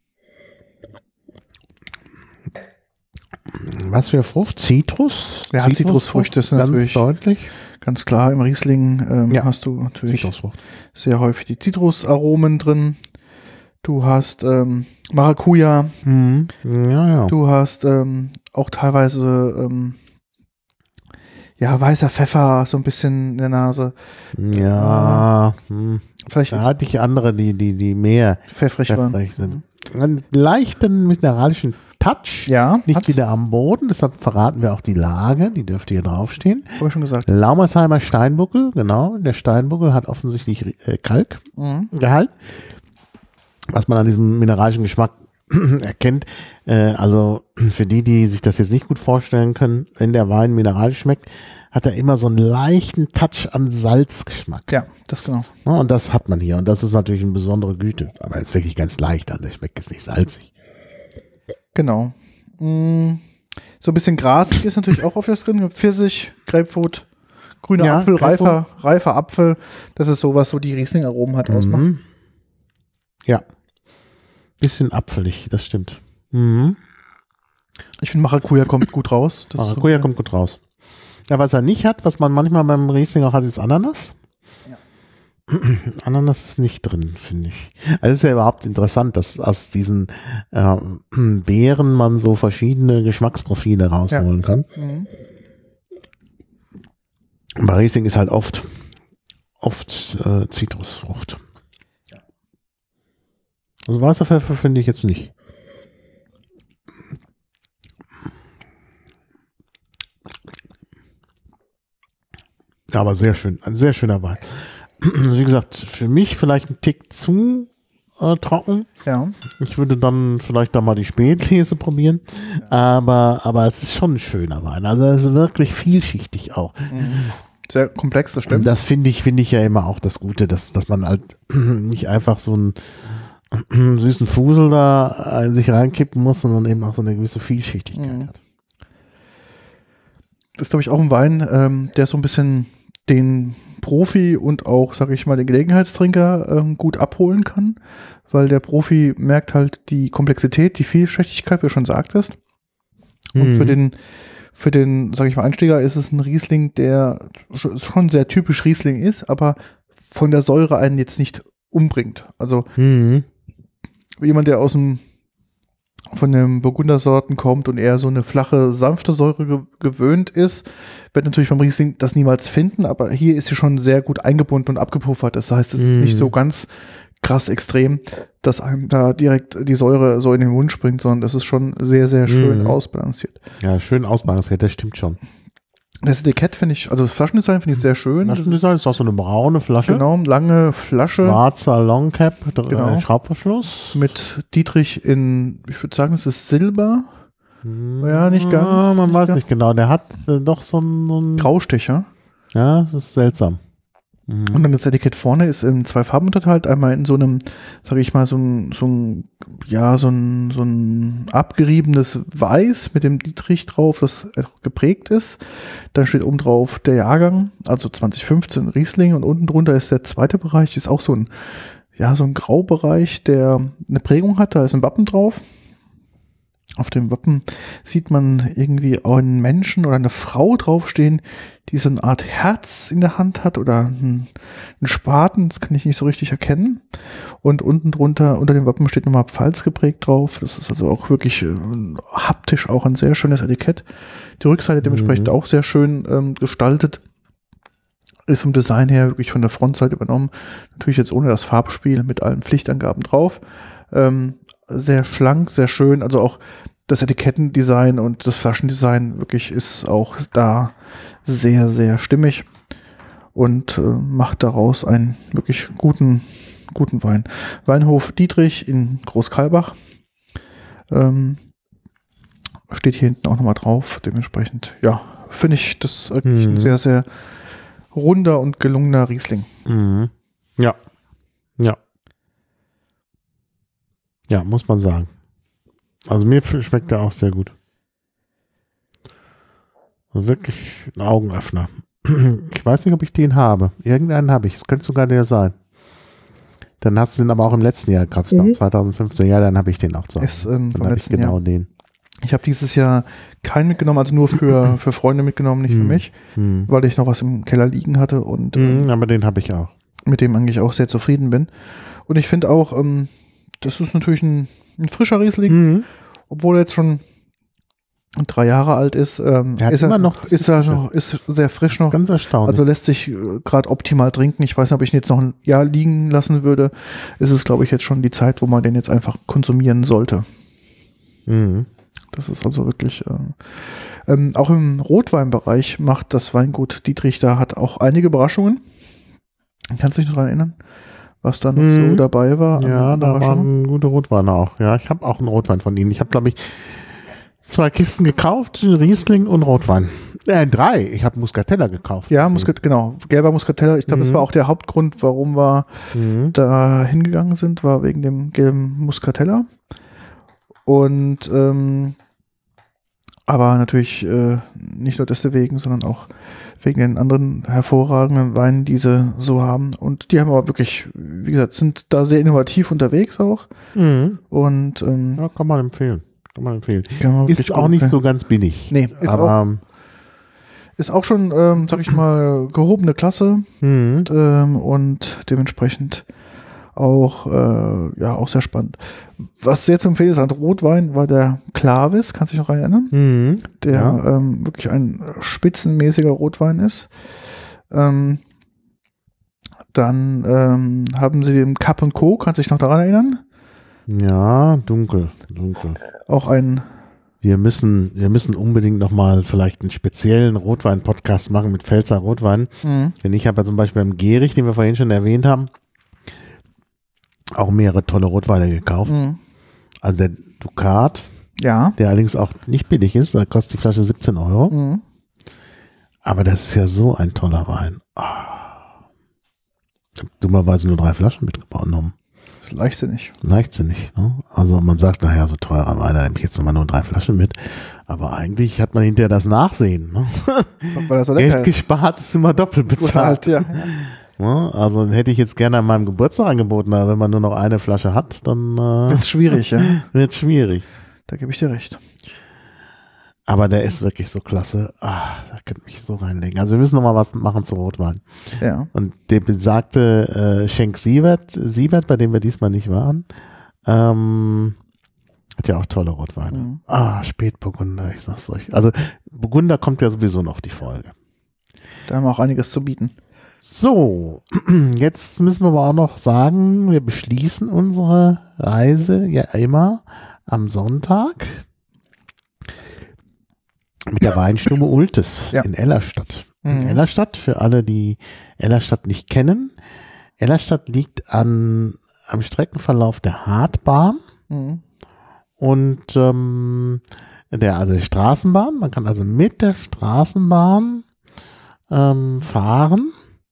Was für Frucht? Zitrus? Ja, Zitrusfrüchte sind ganz natürlich- deutlich. Ganz klar, im Riesling ähm, Ja. hast du natürlich Zitrusfrucht. sehr häufig die Zitrusaromen drin. Du hast ähm, Maracuja, Mhm. Ja, ja. du hast ähm, auch teilweise ähm, ja, weißer Pfeffer so ein bisschen in der Nase. Ja, hm. Vielleicht Da hatte ich andere, die, die, die mehr pfeffrig waren. pfeffrig sind. Einen leichten mineralischen Touch. Ja, Nicht hat's. wieder am Boden, deshalb verraten wir auch die Lage, die dürfte hier draufstehen. Habe ich schon gesagt. Laumersheimer Steinbuckel, genau. Der Steinbuckel hat offensichtlich äh, Kalkgehalt, Mhm. was man an diesem mineralischen Geschmack erkennt. Äh, also für die, die sich das jetzt nicht gut vorstellen können, wenn der Wein mineralisch schmeckt, hat er immer so einen leichten Touch an Salzgeschmack. Ja, das genau. Ja, und das hat man hier. Und das ist natürlich eine besondere Güte. Aber er ist wirklich ganz leicht. Also der schmeckt jetzt nicht salzig. Genau. Mm, so ein bisschen grasig ist natürlich auch oft was drin. Pfirsich, Grapefruit, grüner Ja, Apfel, Grapefruit. reifer, reifer Apfel. Das ist so, was so die Riesling-Aromen halt ausmachen. Mhm. Ja. Bisschen apfelig, das stimmt. Mhm. Ich finde, Maracuja kommt gut raus. Das ist so- Maracuja kommt gut raus. Ja, was er nicht hat, was man manchmal beim Riesling auch hat, ist Ananas. Ananas ist nicht drin, finde ich. Also es ist ja überhaupt interessant, dass aus diesen äh, Beeren man so verschiedene Geschmacksprofile rausholen kann. Mhm. Bei Riesling ist halt oft oft äh, Zitrusfrucht. Also weißer Pfeffer finde ich jetzt nicht. Ja, aber sehr schön, ein sehr schöner Wein. Wie gesagt, für mich vielleicht ein Tick zu äh, trocken. Ja. Ich würde dann vielleicht da mal die Spätlese probieren. Aber, aber es ist schon ein schöner Wein. Also es ist wirklich vielschichtig auch. Sehr komplex, das Und stimmt. das finde ich, finde ich ja immer auch das Gute, dass, dass man halt nicht einfach so einen süßen Fusel da in sich reinkippen muss, sondern eben auch so eine gewisse Vielschichtigkeit Mhm. hat. Das ist, glaube ich, auch ein Wein, ähm, der so ein bisschen den Profi und auch, sage ich mal, den Gelegenheitstrinker ähm, gut abholen kann, weil der Profi merkt halt die Komplexität, die Vielschichtigkeit, wie du schon sagtest. Und Mhm. für den, für den, sage ich mal, Einsteiger ist es ein Riesling, der sch- schon sehr typisch Riesling ist, aber von der Säure einen jetzt nicht umbringt. Also Mhm. jemand, der aus dem von den Burgundersorten kommt und eher so eine flache, sanfte Säure ge gewöhnt ist, wird natürlich beim Riesling das niemals finden, aber hier ist sie schon sehr gut eingebunden und abgepuffert. Das heißt, es ist Mm. nicht so ganz krass extrem, dass einem da direkt die Säure so in den Mund springt, sondern das ist schon sehr, sehr schön Mm. ausbalanciert. Ja, schön ausbalanciert, das stimmt schon. Das Etikett finde ich, also das Flaschendesign finde ich sehr schön. Das ist, Flaschendesign ist auch so eine braune Flasche. genau, lange Flasche Schwarzer Longcap, dr- Genau. äh, Schraubverschluss. mit Dietrich in, ich würde sagen, es ist Silber, ja, nicht ganz, Ja, man nicht weiß ganz. nicht genau. Der hat äh, doch so ein, so ein Graustecher. Ja, das ist seltsam. Und dann das Etikett vorne ist in zwei Farben unterteilt. Einmal in so einem, sage ich mal, so ein, so ein, ja, so ein, so ein abgeriebenes Weiß mit dem Dietrich drauf, das auch geprägt ist. Dann steht oben drauf der Jahrgang, also zwanzig fünfzehn Riesling, und unten drunter ist der zweite Bereich, ist auch so ein, ja, so ein Graubereich, der eine Prägung hat. Da ist ein Wappen drauf. Auf dem Wappen sieht man irgendwie auch einen Menschen oder eine Frau draufstehen, die so eine Art Herz in der Hand hat oder einen, einen Spaten, das kann ich nicht so richtig erkennen. Und unten drunter, unter dem Wappen steht nochmal Pfalz geprägt drauf. Das ist also auch wirklich äh, haptisch auch ein sehr schönes Etikett. Die Rückseite dementsprechend mhm. auch sehr schön ähm, gestaltet. Ist vom Design her wirklich von der Frontseite übernommen. Natürlich jetzt ohne das Farbspiel mit allen Pflichtangaben drauf. Ähm, sehr schlank, sehr schön. Also auch das Etikettendesign und das Flaschendesign wirklich ist auch da sehr, sehr stimmig und äh, macht daraus einen wirklich guten, guten Wein. Weinhof Dietrich in Großkalbach. Ähm, steht hier hinten auch nochmal drauf. Dementsprechend, ja, finde ich das wirklich mhm. ein sehr, sehr runder und gelungener Riesling. Mhm. Ja. Ja. Ja, muss man sagen. Also mir schmeckt der auch sehr gut. Also wirklich ein Augenöffner. Ich weiß nicht, ob ich den habe. Irgendeinen habe ich. Es könnte sogar der sein. Dann hast du den aber auch im letzten Jahr gekauft. Mhm. zwanzig fünfzehn, ja, dann habe ich den auch zu Hause. Ist, ähm, dann habe ich genau Jahr. den. Ich habe dieses Jahr keinen mitgenommen, also nur für, für Freunde mitgenommen, nicht für hm. mich, hm. weil ich noch was im Keller liegen hatte und hm, ähm, aber den habe ich auch. Mit dem eigentlich auch sehr zufrieden bin. Und ich finde auch, ähm, das ist natürlich ein, ein frischer Riesling, mhm. obwohl er jetzt schon drei Jahre alt ist. Ähm, der hat ist immer er noch ist er noch, ist sehr frisch noch. Ganz erstaunlich. Also lässt sich äh, gerade optimal trinken. Ich weiß nicht, ob ich ihn jetzt noch ein Jahr liegen lassen würde. Ist es, glaube ich, jetzt schon die Zeit, wo man den jetzt einfach konsumieren sollte. Mhm. Das ist also wirklich, äh, ähm, auch im Rotweinbereich macht das Weingut Dietrich, da hat auch einige Überraschungen. Kannst du dich noch daran erinnern, was da noch mhm. so dabei war? Ja, da waren gute Rotweine auch. Ja, ich habe auch einen Rotwein von ihnen. Ich habe, glaube ich, zwei Kisten gekauft, Riesling und Rotwein. Äh, drei. Ich habe Muscatella gekauft. Ja, Muscat, genau. Gelber Muscatella. Ich glaube, mhm. das war auch der Hauptgrund, warum wir mhm. da hingegangen sind, war wegen dem gelben Muscatella. Und ähm, aber natürlich äh, nicht nur deswegen, sondern auch wegen den anderen hervorragenden Weinen, die sie so haben. Und die haben aber wirklich, wie gesagt, sind da sehr innovativ unterwegs auch. Mhm. Und ähm, ja, kann man empfehlen. Kann man empfehlen. Kann man ist auch nicht so ganz billig. Nee, ist aber auch, ist auch schon, ähm, sag ich mal, gehobene Klasse. Mhm. Ähm, und dementsprechend auch, äh, ja, auch sehr spannend. Was sehr zu empfehlen ist an Rotwein, war der Clavis, kannst du dich noch erinnern? Mhm. Der ja. ähm, wirklich ein spitzenmäßiger Rotwein ist. Ähm, dann ähm, haben sie den Cup and Co., kannst du dich noch daran erinnern? Ja, dunkel, dunkel. Auch ein Wir müssen, wir müssen unbedingt nochmal vielleicht einen speziellen Rotwein-Podcast machen mit Pfälzer Rotwein. Mhm. Denn ich habe ja zum Beispiel beim Gehrig, den wir vorhin schon erwähnt haben, auch mehrere tolle Rotweine gekauft. Mhm. Also der Ducat, ja. der allerdings auch nicht billig ist, da kostet die Flasche siebzehn Euro. Mhm. Aber das ist ja so ein toller Wein. Oh. Ich habe dummerweise nur drei Flaschen mitgenommen. Das ist leichtsinnig. Leichtsinnig, ne? Also man sagt, naja, so teurer Wein, da nehme ich jetzt nochmal nur drei Flaschen mit. Aber eigentlich hat man hinterher das Nachsehen. Ne? Weil das so lecker Geld gespart ist immer doppelt bezahlt. bezahlt, ja. Ja, also dann hätte ich jetzt gerne an meinem Geburtstag angeboten, aber wenn man nur noch eine Flasche hat, dann äh, wird es schwierig, ja. Wird schwierig. Da gebe ich dir recht. Aber der ist wirklich so klasse. Ach, da könnte mich so reinlegen. Also wir müssen noch mal was machen zu Rotwein. Ja. Und der besagte äh, Schenk Siebert, Siebert, bei dem wir diesmal nicht waren, ähm, hat ja auch tolle Rotweine. Mhm. Ah, Spätburgunder, ich sag's euch. Also Burgunder kommt ja sowieso noch die Folge. Da haben wir auch einiges zu bieten. So, jetzt müssen wir aber auch noch sagen, wir beschließen unsere Reise ja immer am Sonntag mit der Weinstube Ultes ja. in Ellerstadt. Mhm. In Ellerstadt, für alle, die Ellerstadt nicht kennen. Ellerstadt liegt an, am Streckenverlauf der Hartbahn mhm. und ähm, der, also der Straßenbahn. Man kann also mit der Straßenbahn ähm, fahren.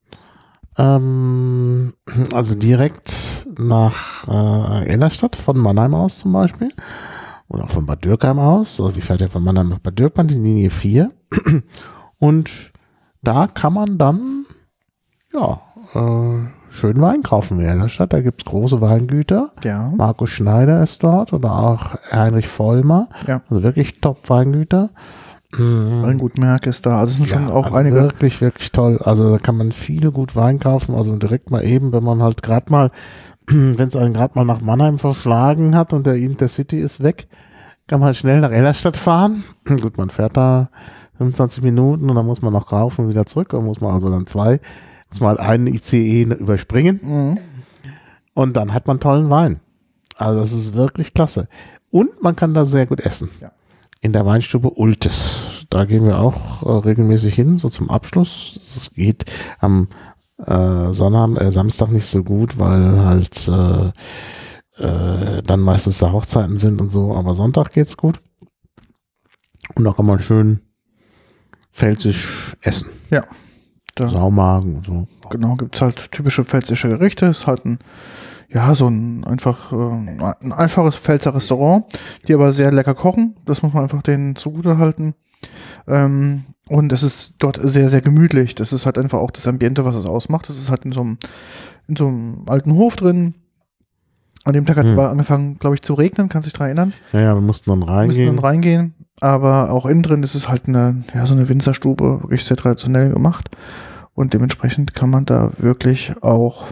Ähm, also direkt nach äh, Ellerstadt, von Mannheim aus zum Beispiel. Oder auch von Bad Dürkheim aus. Also die fährt ja von Mannheim nach Bad Dürkheim, die Linie vier. Und da kann man dann ja äh, schön Wein kaufen in der Stadt. Da gibt es große Weingüter. Ja. Markus Schneider ist dort oder auch Heinrich Vollmer. Ja. Also wirklich Top-Weingüter. Weingutmerk ist da. Also es sind schon Ja, auch also einige. wirklich, wirklich toll. Also da kann man viele gut Wein kaufen. Also direkt mal eben, wenn man halt gerade mal, wenn es einen gerade mal nach Mannheim verschlagen hat und der Intercity ist weg, kann man halt schnell nach Ellerstadt fahren. Gut, man fährt da fünfundzwanzig Minuten und dann muss man noch kaufen und wieder zurück. Dann muss man also dann zwei, muss man halt einen I C E überspringen. Mhm. Und dann hat man tollen Wein. Also das ist wirklich klasse. Und man kann da sehr gut essen. Ja. In der Weinstube Ultes. Da gehen wir auch äh, regelmäßig hin, so zum Abschluss. Es geht am äh, Sonnabend, äh, Samstag nicht so gut, weil halt äh, äh, dann meistens da Hochzeiten sind und so. Aber Sonntag geht's gut. Und da kann man schön pfälzisch essen. Ja. Da, Saumagen und so. genau, gibt es halt typische pfälzische Gerichte. Ist halt ein, ja, so ein einfach äh, ein einfaches Pfälzer Restaurant, die aber sehr lecker kochen. Das muss man einfach denen zugute halten. Ähm, und es ist dort sehr, sehr gemütlich. Das ist halt einfach auch das Ambiente, was es ausmacht. Das ist halt in so einem, in so einem alten Hof drin. An dem Tag hat es Hm. aber angefangen, glaube ich, zu regnen. Kannst du dich daran erinnern? Ja, ja, wir mussten dann Wir reingehen. müssen dann reingehen. Aber auch innen drin ist es halt eine, ja, so eine Winzerstube, wirklich sehr traditionell gemacht. Und dementsprechend kann man da wirklich auch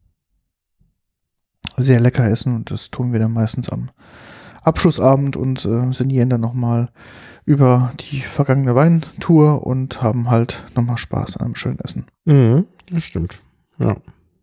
sehr lecker essen. Und das tun wir dann meistens am Abschlussabend und äh, sinnieren dann nochmal über die vergangene Weintour und haben halt nochmal Spaß an einem schönen Essen. Mhm, das stimmt. Ja.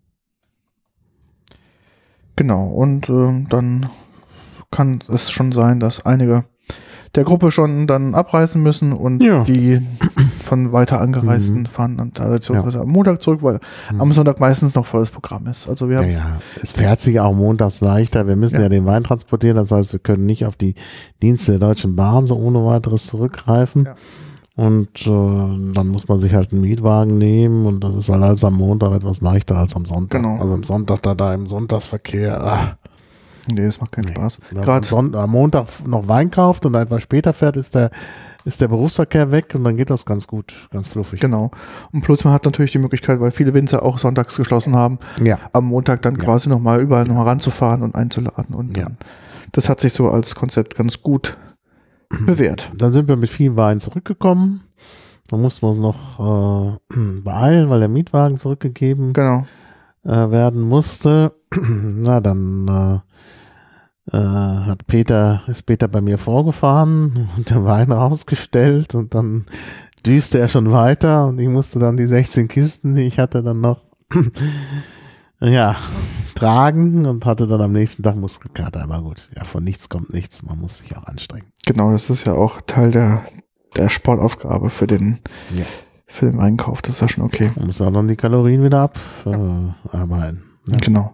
Genau, und äh, dann kann es schon sein, dass einige der Gruppe schon dann abreisen müssen und Ja. die von weiter Angereisten Mhm. fahren dann traditionellerweise am Montag zurück, weil am Sonntag meistens noch volles Programm ist. Also wir Ja, haben ja, es fährt sich auch montags leichter. Wir müssen Ja. ja. den Wein transportieren. Das heißt, wir können nicht auf die Dienste der Deutschen Bahn so ohne weiteres zurückgreifen. Ja. Und äh, dann muss man sich halt einen Mietwagen nehmen. Und das ist halt als am Montag etwas leichter als am Sonntag. Genau. Also am Sonntag da, da im Sonntagsverkehr. Ah, Nee, das macht keinen nee. Spaß. Wenn man Gerade Son- am Montag noch Wein kauft und etwas später fährt, ist der, ist der Berufsverkehr weg und dann geht das ganz gut, ganz fluffig. genau. Und plus man hat natürlich die Möglichkeit, weil viele Winzer auch sonntags geschlossen haben, Ja. am Montag dann Ja. quasi nochmal überall nochmal ranzufahren und einzuladen. Und Ja. dann, das hat sich so als Konzept ganz gut bewährt. Dann sind wir mit viel Wein zurückgekommen. Dann mussten wir uns noch äh, beeilen, weil der Mietwagen zurückgegeben Genau. äh, werden musste. Na, dann äh, äh, hat Peter, ist Peter bei mir vorgefahren und der Wein rausgestellt und dann düste er schon weiter und ich musste dann die sechzehn Kisten, die ich hatte, dann noch ja, tragen und hatte dann am nächsten Tag Muskelkater. Aber gut, ja, von nichts kommt nichts. Man muss sich auch anstrengen. Genau, das ist ja auch Teil der, der Sportaufgabe für den, Ja. für den Einkauf. Das ist ja schon okay. Man muss auch dann die Kalorien wieder abarbeiten. Ja. Genau.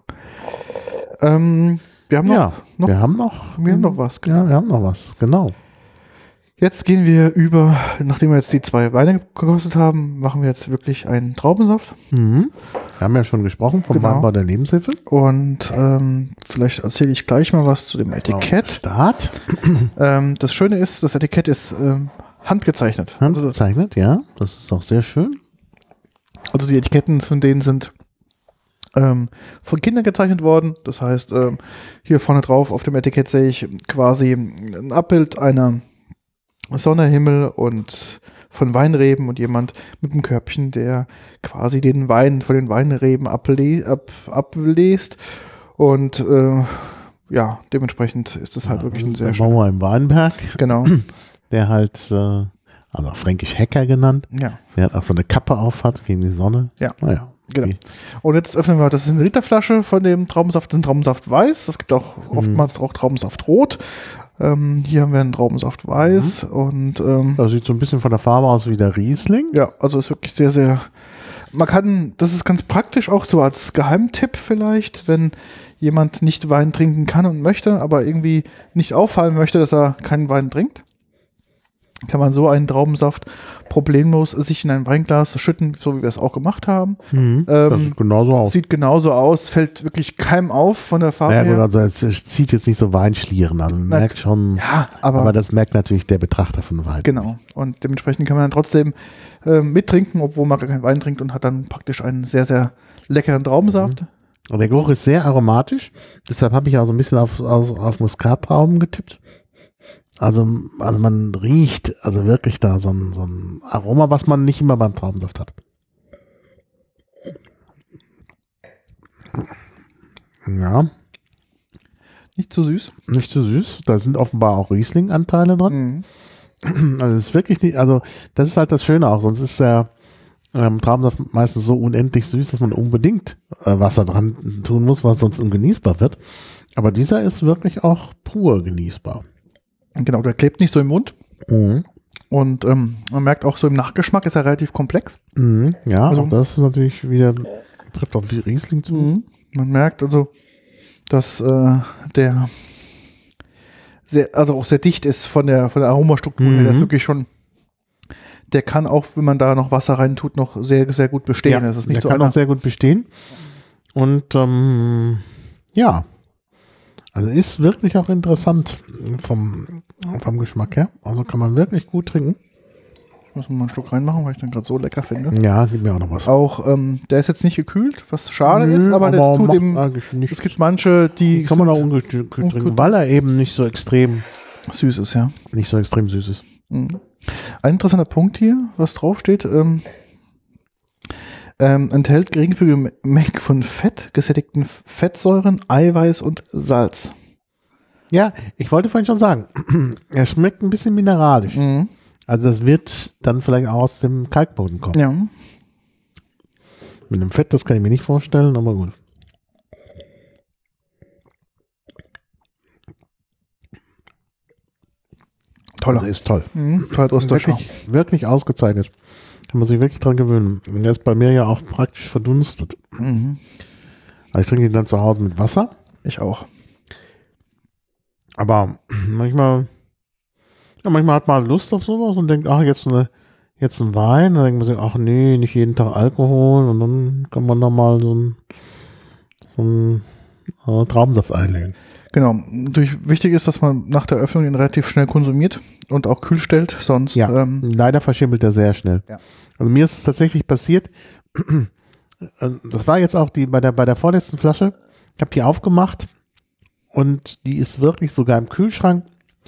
Ähm, wir haben noch, Ja, noch, wir haben noch, wir haben noch was. Genau. ja, wir haben noch was, genau. Jetzt gehen wir über, nachdem wir jetzt die zwei Weine gekostet haben, machen wir jetzt wirklich einen Traubensaft. Mhm. Wir haben ja schon gesprochen vom Genau. Weinbau der Lebenshilfe. Und ähm, vielleicht erzähle ich gleich mal was zu dem Etikett. Start. Ähm, das Schöne ist, das Etikett ist ähm, handgezeichnet. Also, Handgezeichnet, ja. Das ist auch sehr schön. also die Etiketten von denen sind ähm, von Kindern gezeichnet worden. Das heißt, ähm, hier vorne drauf auf dem Etikett sehe ich quasi ein Abbild einer Sonne, Himmel und von Weinreben und jemand mit einem Körbchen, der quasi den Wein von den Weinreben able ab, ablest. Und äh, ja, dementsprechend ist das halt wirklich Das ein ist sehr der schöner. Bauer im Weinberg, Genau, der halt, äh, also auch fränkisch Hecker genannt, ja, der hat auch so eine Kappe auf hat gegen die Sonne. Ja. Naja. genau. Okay. Und jetzt öffnen wir, das ist eine Literflasche von dem Traubensaft, das ist ein Traubensaft weiß. Es gibt auch oftmals auch Traubensaft rot. Ähm, hier haben wir einen Traubensaft weiß und ähm, Das sieht so ein bisschen von der Farbe aus wie der Riesling. ja, also ist wirklich sehr, sehr, man kann, das ist ganz praktisch auch so als Geheimtipp vielleicht, wenn jemand nicht Wein trinken kann und möchte, aber irgendwie nicht auffallen möchte, dass er keinen Wein trinkt. kann man so einen Traubensaft problemlos sich in ein Weinglas schütten, so wie wir es auch gemacht haben. Mhm, ähm, das sieht genauso aus. Sieht genauso aus, fällt wirklich keinem auf von der Farbe Ja, gut, her. also es, es zieht jetzt nicht so Weinschlieren, also man Na, merkt schon, ja, aber, aber das merkt natürlich der Betrachter von Wein. genau. Und dementsprechend kann man dann trotzdem äh, mittrinken, obwohl man gar keinen Wein trinkt und hat dann praktisch einen sehr, sehr leckeren Traubensaft. Mhm. Und der Geruch ist sehr aromatisch, deshalb habe ich auch so ein bisschen auf, auf, auf Muskattrauben getippt. Also, also man riecht also wirklich da so ein, so ein Aroma, was man nicht immer beim Traubensaft hat. Ja. Nicht zu süß. Nicht zu süß. Da sind offenbar auch Riesling-Anteile drin. Mhm. Also es ist wirklich nicht, also das ist halt das Schöne auch, sonst ist der ähm, Traubensaft meistens so unendlich süß, dass man unbedingt äh, Wasser dran tun muss, was sonst ungenießbar wird. Aber dieser ist wirklich auch pur genießbar. Genau, der klebt nicht so im Mund. Mhm. Und ähm, man merkt auch so im Nachgeschmack ist er relativ komplex. Mhm. Ja, Also- auch das ist natürlich wieder, trifft auf Riesling zu. Mhm. Man merkt also, dass äh, der sehr, also auch sehr dicht ist von der, von der Aromastruktur her. Der ist Mhm. wirklich schon, der kann auch, wenn man da noch Wasser rein tut, noch sehr, sehr gut bestehen. Ja, das ist nicht der so kann einer, auch sehr gut bestehen. Und ähm, ja, also ist wirklich auch interessant vom, vom Geschmack her. Also kann man wirklich gut trinken. muss man mal einen Schluck reinmachen, weil ich den gerade so lecker finde. Ja, gib mir auch noch was. Auch, ähm, der ist jetzt nicht gekühlt, was schade Nö, ist, aber, das tut macht ihm, eigentlich nichts. es gibt manche, die Die kann man auch sind ungekühlt ungekühlt. trinken, weil er eben nicht so extrem, süß ist, ja. nicht so extrem süß ist. Mhm. Ein interessanter Punkt hier, was draufsteht, ähm, ähm, enthält geringfügige Mengen von Fett, gesättigten Fettsäuren, Eiweiß und Salz. Ja, ich wollte vorhin schon sagen, er schmeckt ein bisschen mineralisch. Mhm. Also das wird dann vielleicht auch aus dem Kalkboden kommen. Ja. Mit dem Fett, das kann ich mir nicht vorstellen, aber gut. Toller. Also ist toll. Mhm. Toll, Ostdeutsch. Wirklich, wirklich ausgezeichnet. Kann man sich wirklich dran gewöhnen. Und der ist bei mir ja auch praktisch verdunstet. Mhm. Also ich trinke ihn dann zu Hause mit Wasser. Ich auch. Aber manchmal, ja, manchmal hat man Lust auf sowas und denkt, ach, jetzt eine, jetzt ein Wein. Und dann denkt man sich, ach nee, nicht jeden Tag Alkohol. Und dann kann man da mal so ein, so ein äh, Traubensaft einlegen. Genau. Durch, wichtig ist, dass man nach der Öffnung den relativ schnell konsumiert und auch kühl stellt, sonst Ja, ähm, leider verschimmelt er sehr schnell. Ja. Also mir ist es tatsächlich passiert, das war jetzt auch die bei der, bei der vorletzten Flasche, ich habe die aufgemacht und die ist wirklich sogar im Kühlschrank,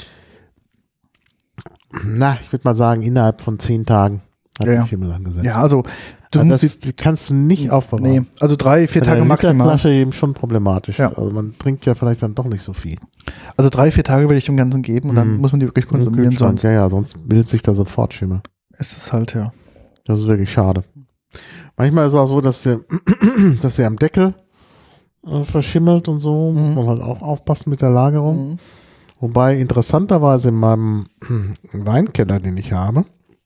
na, ich würde mal sagen, innerhalb von zehn Tagen hat Ja, ja. die Schimmel angesetzt. ja, also du also musst das die kannst du nicht aufbewahren. nee, also drei, vier Bei Tage der maximal. Literflasche eben schon problematisch. Ja. Also man trinkt ja vielleicht dann doch nicht so viel. Also drei, vier Tage will ich dem Ganzen geben und dann Mhm. muss man die wirklich Im konsumieren, Kühlschrank, sonst ja, ja, sonst bildet sich da sofort Schimmel. ist es halt, ja. Das ist wirklich schade. Manchmal ist es auch so, dass der, dass der am Deckel äh, verschimmelt und so. Mhm. Muss man halt auch aufpassen mit der Lagerung. Mhm. Wobei interessanterweise in meinem Weinkeller, den ich habe,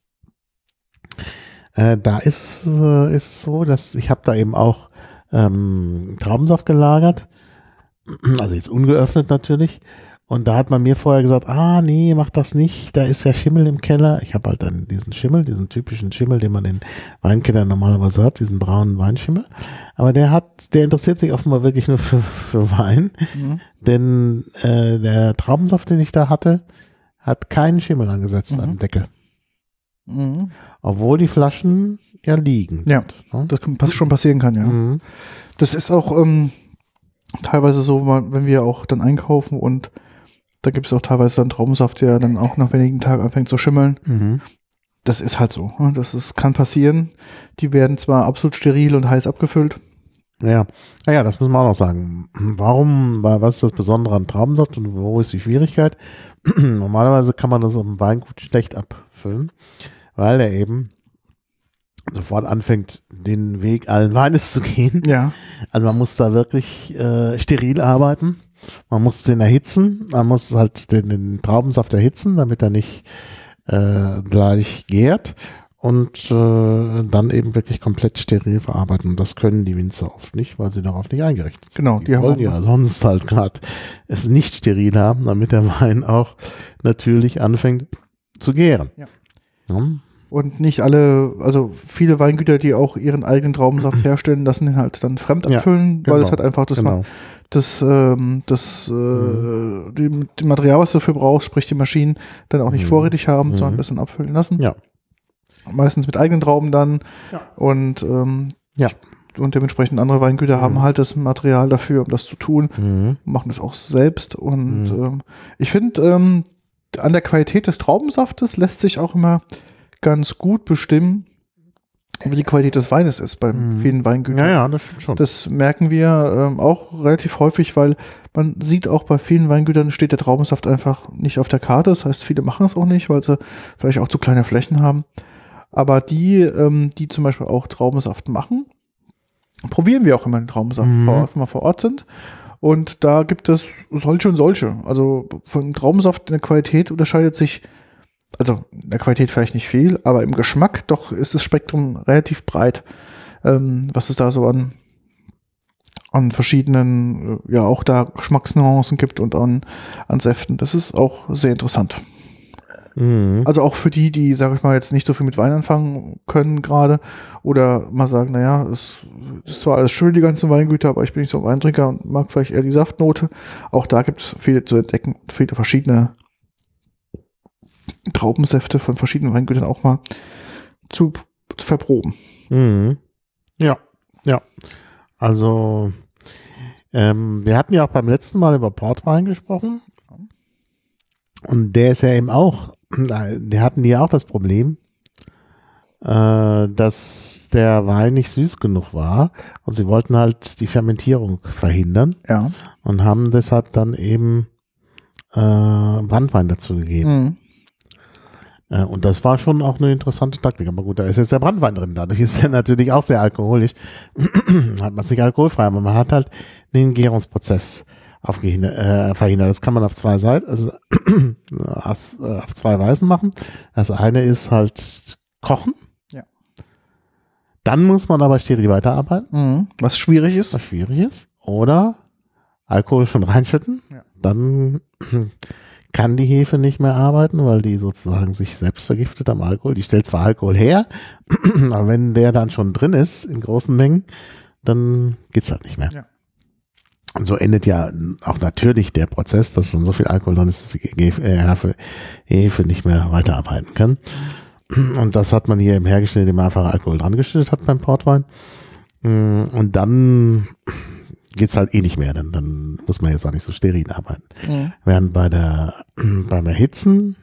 äh, da ist, äh, ist es so, dass ich habe da eben auch ähm, Traubensaft gelagert. Also jetzt ungeöffnet natürlich. Und da hat man mir vorher gesagt, ah nee, mach das nicht, da ist ja Schimmel im Keller. Ich habe halt dann diesen Schimmel, diesen typischen Schimmel, den man in Weinkellern normalerweise hat, diesen braunen Weinschimmel. Aber der hat, der interessiert sich offenbar wirklich nur für, für Wein. Mhm. Denn äh, der Traubensaft, den ich da hatte, hat keinen Schimmel angesetzt Mhm. am Deckel. Mhm. Obwohl die Flaschen ja liegen. Ja, Ne? das kann, pass, schon passieren kann, ja. Mhm. Das ist auch ähm, teilweise so, wenn wir auch dann einkaufen und da gibt es auch teilweise dann Traubensaft, der dann auch nach wenigen Tagen anfängt zu schimmeln. Mhm. Das ist halt so. ne? Das ist, kann passieren. Die werden zwar absolut steril und heiß abgefüllt. Ja, naja, das müssen wir auch noch sagen. Warum, was ist das Besondere an Traubensaft und wo ist die Schwierigkeit? Normalerweise kann man das am Weingut schlecht abfüllen, weil er eben sofort anfängt, den Weg allen Weines zu gehen. Ja. Also man muss da wirklich äh, steril arbeiten. Man muss den erhitzen, man muss halt den, den Traubensaft erhitzen, damit er nicht äh, gleich gärt. Und äh, dann eben wirklich komplett steril verarbeiten. Und das können die Winzer oft nicht, weil sie darauf nicht eingerichtet sind. Genau, Die, die haben wollen auch- ja sonst halt gerade es nicht steril haben, damit der Wein auch natürlich anfängt zu gären. Ja. Ja. Und nicht alle, also viele Weingüter, die auch ihren eigenen Traubensaft herstellen, lassen den halt dann fremd abfüllen, Ja, genau, weil es halt einfach das, genau. das, ähm, das äh, Mhm. die, die Material, was du dafür brauchst, sprich die Maschinen, dann auch nicht Mhm. vorrätig haben, Mhm. sondern das dann abfüllen lassen. Ja. Meistens mit eigenen Trauben dann. Ja. Und, ähm, Ja. und dementsprechend andere Weingüter Mhm. haben halt das Material dafür, um das zu tun, Mhm. machen das auch selbst. Und Mhm. ähm, ich finde, ähm, an der Qualität des Traubensaftes lässt sich auch immer ganz gut bestimmen, wie die Qualität des Weines ist bei Mhm. vielen Weingütern. Ja, ja, das stimmt schon. Das merken wir ähm, auch relativ häufig, weil man sieht auch bei vielen Weingütern steht der Traubensaft einfach nicht auf der Karte. Das heißt, viele machen es auch nicht, weil sie vielleicht auch zu kleine Flächen haben. Aber die, ähm, die zum Beispiel auch Traubensaft machen, probieren wir auch immer den Traubensaft, Mhm. vor, wenn wir vor Ort sind. Und da gibt es solche und solche. Also von Traubensaft in der Qualität unterscheidet sich, also in der Qualität vielleicht nicht viel, aber im Geschmack doch ist das Spektrum relativ breit, ähm, was es da so an, an verschiedenen, äh, ja auch da Geschmacksnuancen gibt und an, an Säften. Das ist auch sehr interessant. Mhm. Also auch für die, die, sage ich mal, jetzt nicht so viel mit Wein anfangen können gerade oder mal sagen, naja, es ist zwar alles schön, die ganzen Weingüter, aber ich bin nicht so ein Weintrinker und mag vielleicht eher die Saftnote. Auch da gibt es viele zu entdecken, viele verschiedene Traubensäfte von verschiedenen Weingütern auch mal zu, zu verproben. Mhm. Ja, ja. Also, ähm, wir hatten ja auch beim letzten Mal über Portwein gesprochen. Und der ist ja eben auch, der hatten die ja auch das Problem, äh, dass der Wein nicht süß genug war. Und sie wollten halt die Fermentierung verhindern Ja. und haben deshalb dann eben äh, Brandwein dazu gegeben. Mhm. Äh, und das war schon auch eine interessante Taktik. Aber gut, da ist jetzt der Brandwein drin. Dadurch ist er natürlich auch sehr alkoholisch. Hat man es nicht alkoholfrei, aber man hat halt den Gärungsprozess aufgehindert, äh, verhindert. Das kann man auf zwei Seiten, also auf, äh, auf zwei Weisen machen. Das eine ist halt kochen. Ja. Dann muss man aber steril weiterarbeiten, Mhm. Was schwierig ist. was schwierig ist. Oder Alkohol schon reinschütten. Ja. Dann kann die Hefe nicht mehr arbeiten, weil die sozusagen sich selbst vergiftet am Alkohol. Die stellt zwar Alkohol her, aber wenn der dann schon drin ist in großen Mengen, dann geht's halt nicht mehr. Ja. Und so endet ja auch natürlich der Prozess, dass dann so viel Alkohol drin ist, dass die Hefe, Hefe nicht mehr weiterarbeiten kann. Und das hat man hier im hergestellt, indem man einfach Alkohol dran geschüttet hat beim Portwein. Und dann geht's halt eh nicht mehr, dann, dann muss man jetzt auch nicht so steril arbeiten. Mhm. Während bei der, beim Erhitzen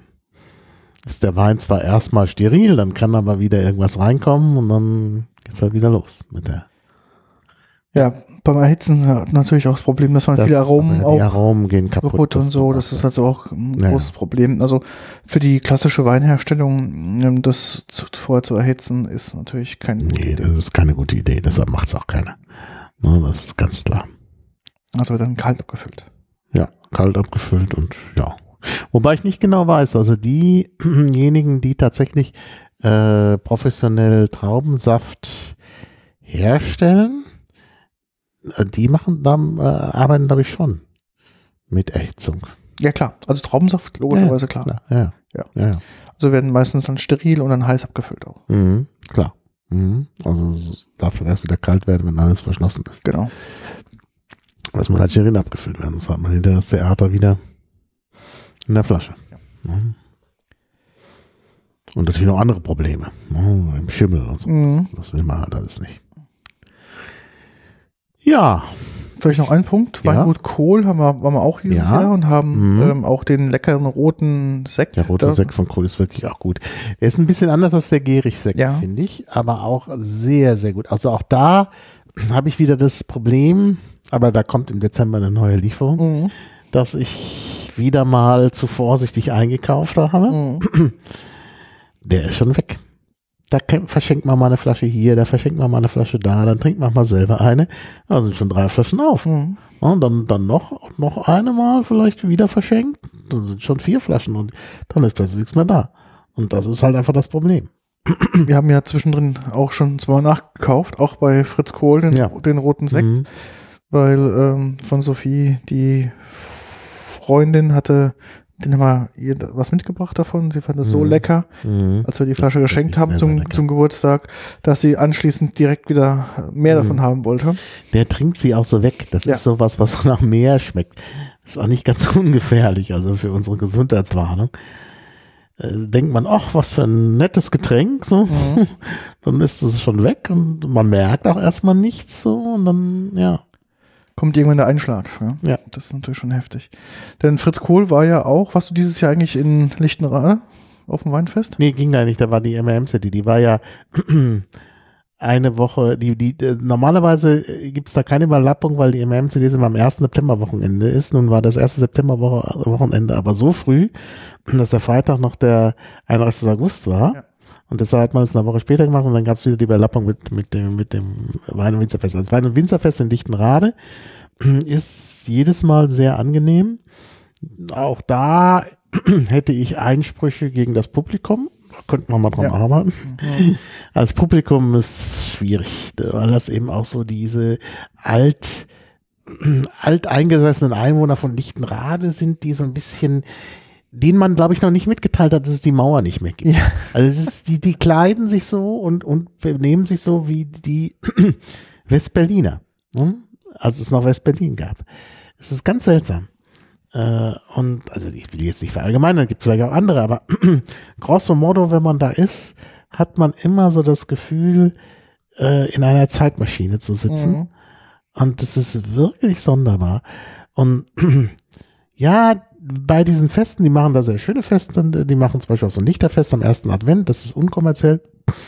ist der Wein zwar erstmal steril, dann kann aber wieder irgendwas reinkommen und dann geht's halt wieder los mit der. Ja, beim Erhitzen hat natürlich auch das Problem, dass man Das viele ist Aromen aber- auch die Aromen gehen kaputt, kaputt und das so. macht Das ist ja. also auch ein Ja, großes ja. Problem. Also für die klassische Weinherstellung, ähm, das zu, vorher zu erhitzen, ist natürlich kein gute Nee, Idee. das ist keine gute Idee, deshalb macht's auch keiner. Ne, das ist ganz klar. Also wird dann kalt abgefüllt. Ja, kalt abgefüllt und ja. Wobei ich nicht genau weiß, also diejenigen, die tatsächlich äh, professionell Traubensaft herstellen, äh, die machen, da äh, arbeiten glaube ich schon mit Erhitzung. Ja klar, also Traubensaft logischerweise klar. klar. Ja, Ja. ja, ja. Also werden meistens dann steril und dann heiß abgefüllt auch. Mhm, klar. Mhm. Also es darf dann erst wieder kalt werden, wenn alles verschlossen ist. Genau. Das muss halt steril abgefüllt werden, sonst hat man hinterher das Theater wieder in der Flasche. Mhm. Und natürlich noch andere Probleme. Ne? Im Schimmel und so. Mhm. Das will man halt alles nicht. Ja. Vielleicht noch ein Punkt. Ja. Weingut Kohl haben wir, waren wir auch dieses Ja. Jahr und haben Mhm. ähm, auch den leckeren roten Sekt. Der rote da- Sekt von Kohl ist wirklich auch gut. Der ist ein bisschen anders als der Gierig-Sekt, Ja. finde ich, aber auch sehr, sehr gut. Also auch da habe ich wieder das Problem, aber da kommt im Dezember eine neue Lieferung, Mhm. dass ich wieder mal zu vorsichtig eingekauft habe. Mhm. Der ist schon weg. Da kann- verschenkt man mal eine Flasche hier, da verschenkt man mal eine Flasche da, dann trinkt man mal selber eine. Da sind schon drei Flaschen auf. Mhm. Ja, und dann, dann noch, noch eine Mal vielleicht wieder verschenkt. Dann sind schon vier Flaschen und dann ist plötzlich nichts mehr da. Und das ist halt einfach das Problem. Wir haben ja zwischendrin auch schon zweimal nachgekauft, auch bei Fritz Kohl, den, Ja. den roten Sekt, Mhm. weil ähm, von Sophie die Freundin hatte Den haben wir ihr was mitgebracht davon. Sie fand das so Mhm. lecker, Mhm. als wir die Flasche Das ist geschenkt wirklich haben sehr, zum, sehr lecker. zum Geburtstag, dass sie anschließend direkt wieder mehr Mhm. davon haben wollte. Der trinkt sie auch so weg. Das Ja. ist sowas, was so nach Meer schmeckt. Das ist auch nicht ganz ungefährlich, also für unsere Gesundheitswarnung. Äh, denkt man, ach, was für ein nettes Getränk, so. Mhm. Dann ist es schon weg und man merkt auch erstmal nichts, so, und dann, ja. Kommt irgendwann der Einschlag. Ja? Ja. Das ist natürlich schon heftig. Denn Fritz Kohl war ja auch, warst du dieses Jahr eigentlich in Lichtenrade auf dem Weinfest? Nee, ging da nicht, da war die M M C D, die war ja eine Woche, die, die, äh, normalerweise gibt es da keine Überlappung, weil die M M C D immer am ersten Septemberwochenende ist. Nun war das erste Septemberwochenende aber so früh, dass der Freitag noch der einunddreißigste August war. Ja. Und deshalb hat man es eine Woche später gemacht und dann gab es wieder die Überlappung mit, mit, dem, mit dem Wein- und Winzerfest. Also das Wein- und Winzerfest in Lichtenrade ist jedes Mal sehr angenehm. Auch da hätte ich Einsprüche gegen das Publikum. Da könnte man mal dran Ja. arbeiten. Als Publikum ist schwierig, weil das eben auch so diese alt, alteingesessenen Einwohner von Lichtenrade sind, die so ein bisschen, denen man, glaube ich, noch nicht mitgeteilt hat, dass es die Mauer nicht mehr gibt. Ja. Also es ist, die, die kleiden sich so und, und benehmen sich so wie die Westberliner, hm? als es noch Westberlin gab. Es ist ganz seltsam. Äh, und also ich will jetzt nicht verallgemeinern, es gibt vielleicht auch andere, aber grosso modo, wenn man da ist, hat man immer so das Gefühl, äh, in einer Zeitmaschine zu sitzen. Mhm. Und das ist wirklich sonderbar. Und ja, bei diesen Festen, die machen da sehr schöne Feste, die machen zum Beispiel auch so ein Lichterfest am ersten Advent, das ist unkommerziell.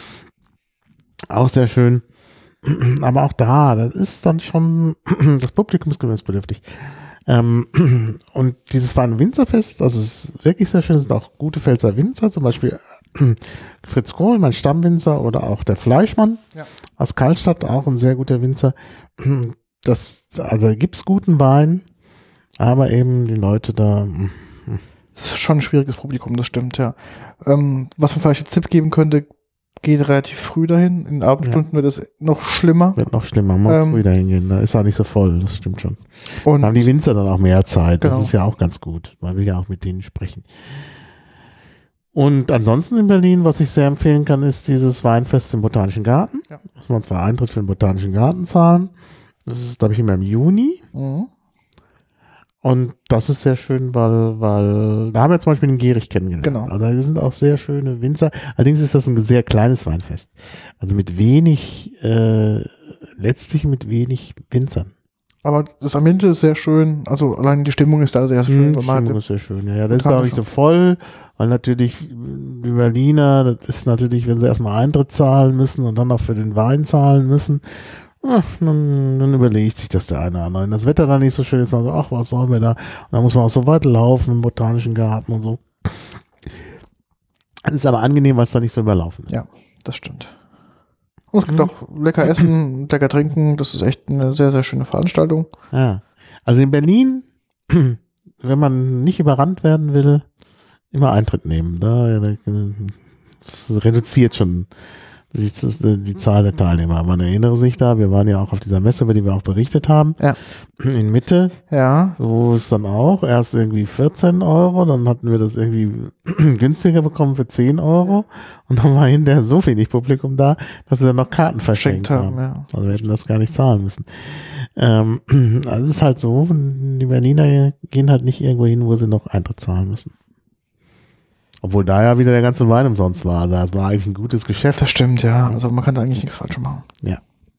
Auch sehr schön. Aber auch da, das ist dann schon, das Publikum ist gewöhnungsbedürftig. Ähm, und dieses Wein- und Winzerfest, das ist wirklich sehr schön, das sind auch gute Pfälzer Winzer, zum Beispiel Fritz Kohl, mein Stammwinzer, oder auch der Fleischmann Ja. aus Karlstadt, auch ein sehr guter Winzer. Das, also da gibt es guten Wein, aber eben die Leute da. Das ist schon ein schwieriges Publikum, das stimmt, ja. Ähm, was man vielleicht als Tipp geben könnte, geht relativ früh dahin. In den Abendstunden wird es noch schlimmer. Wird noch schlimmer, man Ähm, muss früh dahin gehen, da ist auch nicht so voll, das stimmt schon. Und Da haben die Winzer dann auch mehr Zeit, das Genau. ist ja auch ganz gut. Man will ja auch mit denen sprechen. Und ansonsten in Berlin, was ich sehr empfehlen kann, ist dieses Weinfest im Botanischen Garten. Ja. Muss man zwar Eintritt für den Botanischen Garten zahlen. Das ist, glaube ich, immer im Juni. Mhm. Und das ist sehr schön, weil, weil da haben wir zum Beispiel den Gierich kennengelernt. Genau. Also da sind auch sehr schöne Winzer. Allerdings ist das ein sehr kleines Weinfest. Also mit wenig, äh, letztlich mit wenig Winzern. Aber das Ambiente ist sehr schön. Also allein die Stimmung ist da sehr schön. Mhm, Wenn man Stimmung halt ist sehr schön. Ja, ja, das ist auch nicht so Botanische- voll, weil natürlich die Berliner, das ist natürlich, wenn sie erstmal Eintritt zahlen müssen und dann noch für den Wein zahlen müssen, ach, dann, dann überlegt sich das der eine oder andere. Wenn das Wetter dann nicht so schön ist, dann so, ach, was sollen wir da? Und dann muss man auch so weit laufen im Botanischen Garten und so. Es ist aber angenehm, weil es da nicht so überlaufen ist. Ja, das stimmt. Und es gibt Mhm. auch lecker essen, lecker trinken. Das ist echt eine sehr, sehr schöne Veranstaltung. Ja. Also in Berlin, wenn man nicht überrannt werden will, immer Eintritt nehmen. Da, das reduziert schon die, die Zahl der Teilnehmer. Man erinnere sich da, wir waren ja auch auf dieser Messe, über die wir auch berichtet haben, Ja. in Mitte, Ja, wo es dann auch erst irgendwie vierzehn Euro, dann hatten wir das irgendwie günstiger bekommen für zehn Euro und dann war hinterher so wenig Publikum da, dass wir dann noch Karten verschenkt geschenkt haben, haben. ja. Also wir hätten das gar nicht zahlen müssen. Ähm, also es ist halt so, die Berliner gehen halt nicht irgendwo hin, wo sie noch Eintritt zahlen müssen. Obwohl da ja wieder der ganze Wein umsonst war. Also das war eigentlich ein gutes Geschäft. Das stimmt, ja. Also man kann da eigentlich nichts falsch machen. Ja.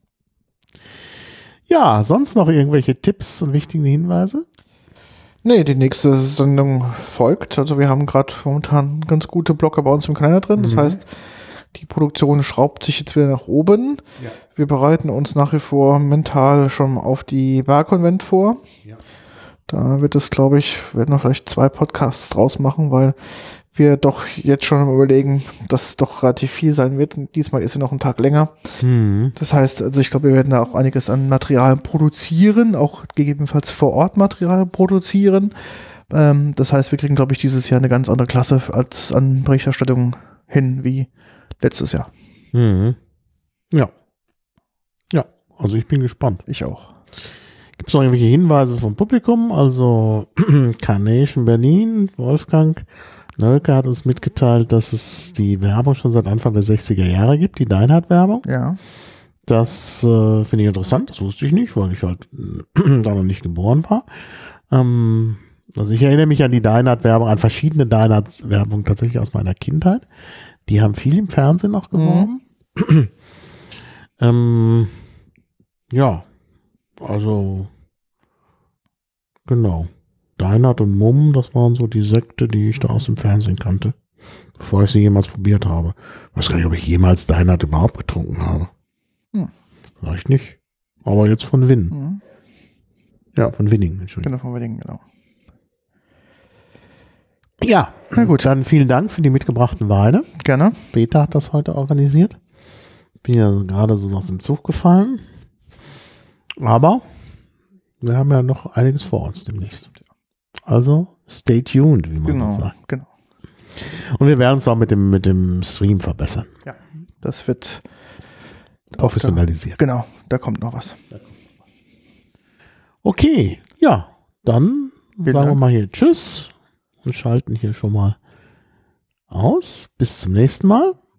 Ja, sonst noch irgendwelche Tipps und wichtige Hinweise? Nee, die nächste Sendung folgt. Also wir haben gerade momentan ganz gute Blocker bei uns im Kalender drin. Das Mhm. heißt, die Produktion schraubt sich jetzt wieder nach oben. Ja. Wir bereiten uns nach wie vor mental schon auf die Bar-Konvent vor. Ja. Da wird es, glaube ich, werden wir vielleicht zwei Podcasts draus machen, weil wir doch jetzt schon am Überlegen, dass es doch relativ viel sein wird. Und diesmal ist sie noch einen Tag länger. Mhm. Das heißt, also ich glaube, wir werden da auch einiges an Material produzieren, auch gegebenenfalls vor Ort Material produzieren. Ähm, das heißt, wir kriegen, glaube ich, dieses Jahr eine ganz andere Klasse als an Berichterstattung hin wie letztes Jahr. Mhm. Ja. Ja, also ich bin gespannt. Ich auch. Gibt es noch irgendwelche Hinweise vom Publikum? Also Carnation Berlin, Wolfgang Nölke hat uns mitgeteilt, dass es die Werbung schon seit Anfang der sechziger Jahre gibt, die Deinhard-Werbung. Ja. Das äh, finde ich interessant, das wusste ich nicht, weil ich halt da noch nicht geboren war. Ähm, also ich erinnere mich an die Deinhard-Werbung, an verschiedene Deinhard-Werbungen tatsächlich aus meiner Kindheit. Die haben viel im Fernsehen auch geworben. Mhm. ähm, ja, also genau. Deinhard und Mumm, das waren so die Sekte, die ich da aus dem Fernsehen kannte, bevor ich sie jemals probiert habe. Ich weiß gar nicht, ob ich jemals Deinhard überhaupt getrunken habe. Hm. Vielleicht nicht. Aber jetzt von Winn. Mhm. Ja, von Winning, Entschuldigung. Genau, von Winning, genau. Ja, na gut. Dann vielen Dank für die mitgebrachten Weine. Gerne. Peter hat das heute organisiert. Bin ja gerade so aus dem Zug gefallen. Aber wir haben ja noch einiges vor uns demnächst. Also stay tuned, wie man genau, das sagt. Genau. Und wir werden uns auch mit dem, mit dem Stream verbessern. Ja, das wird professionalisiert. Da, genau, da kommt noch was. Okay, ja, dann Vielen sagen Dank. wir mal hier Tschüss und schalten hier schon mal aus. Bis zum nächsten Mal.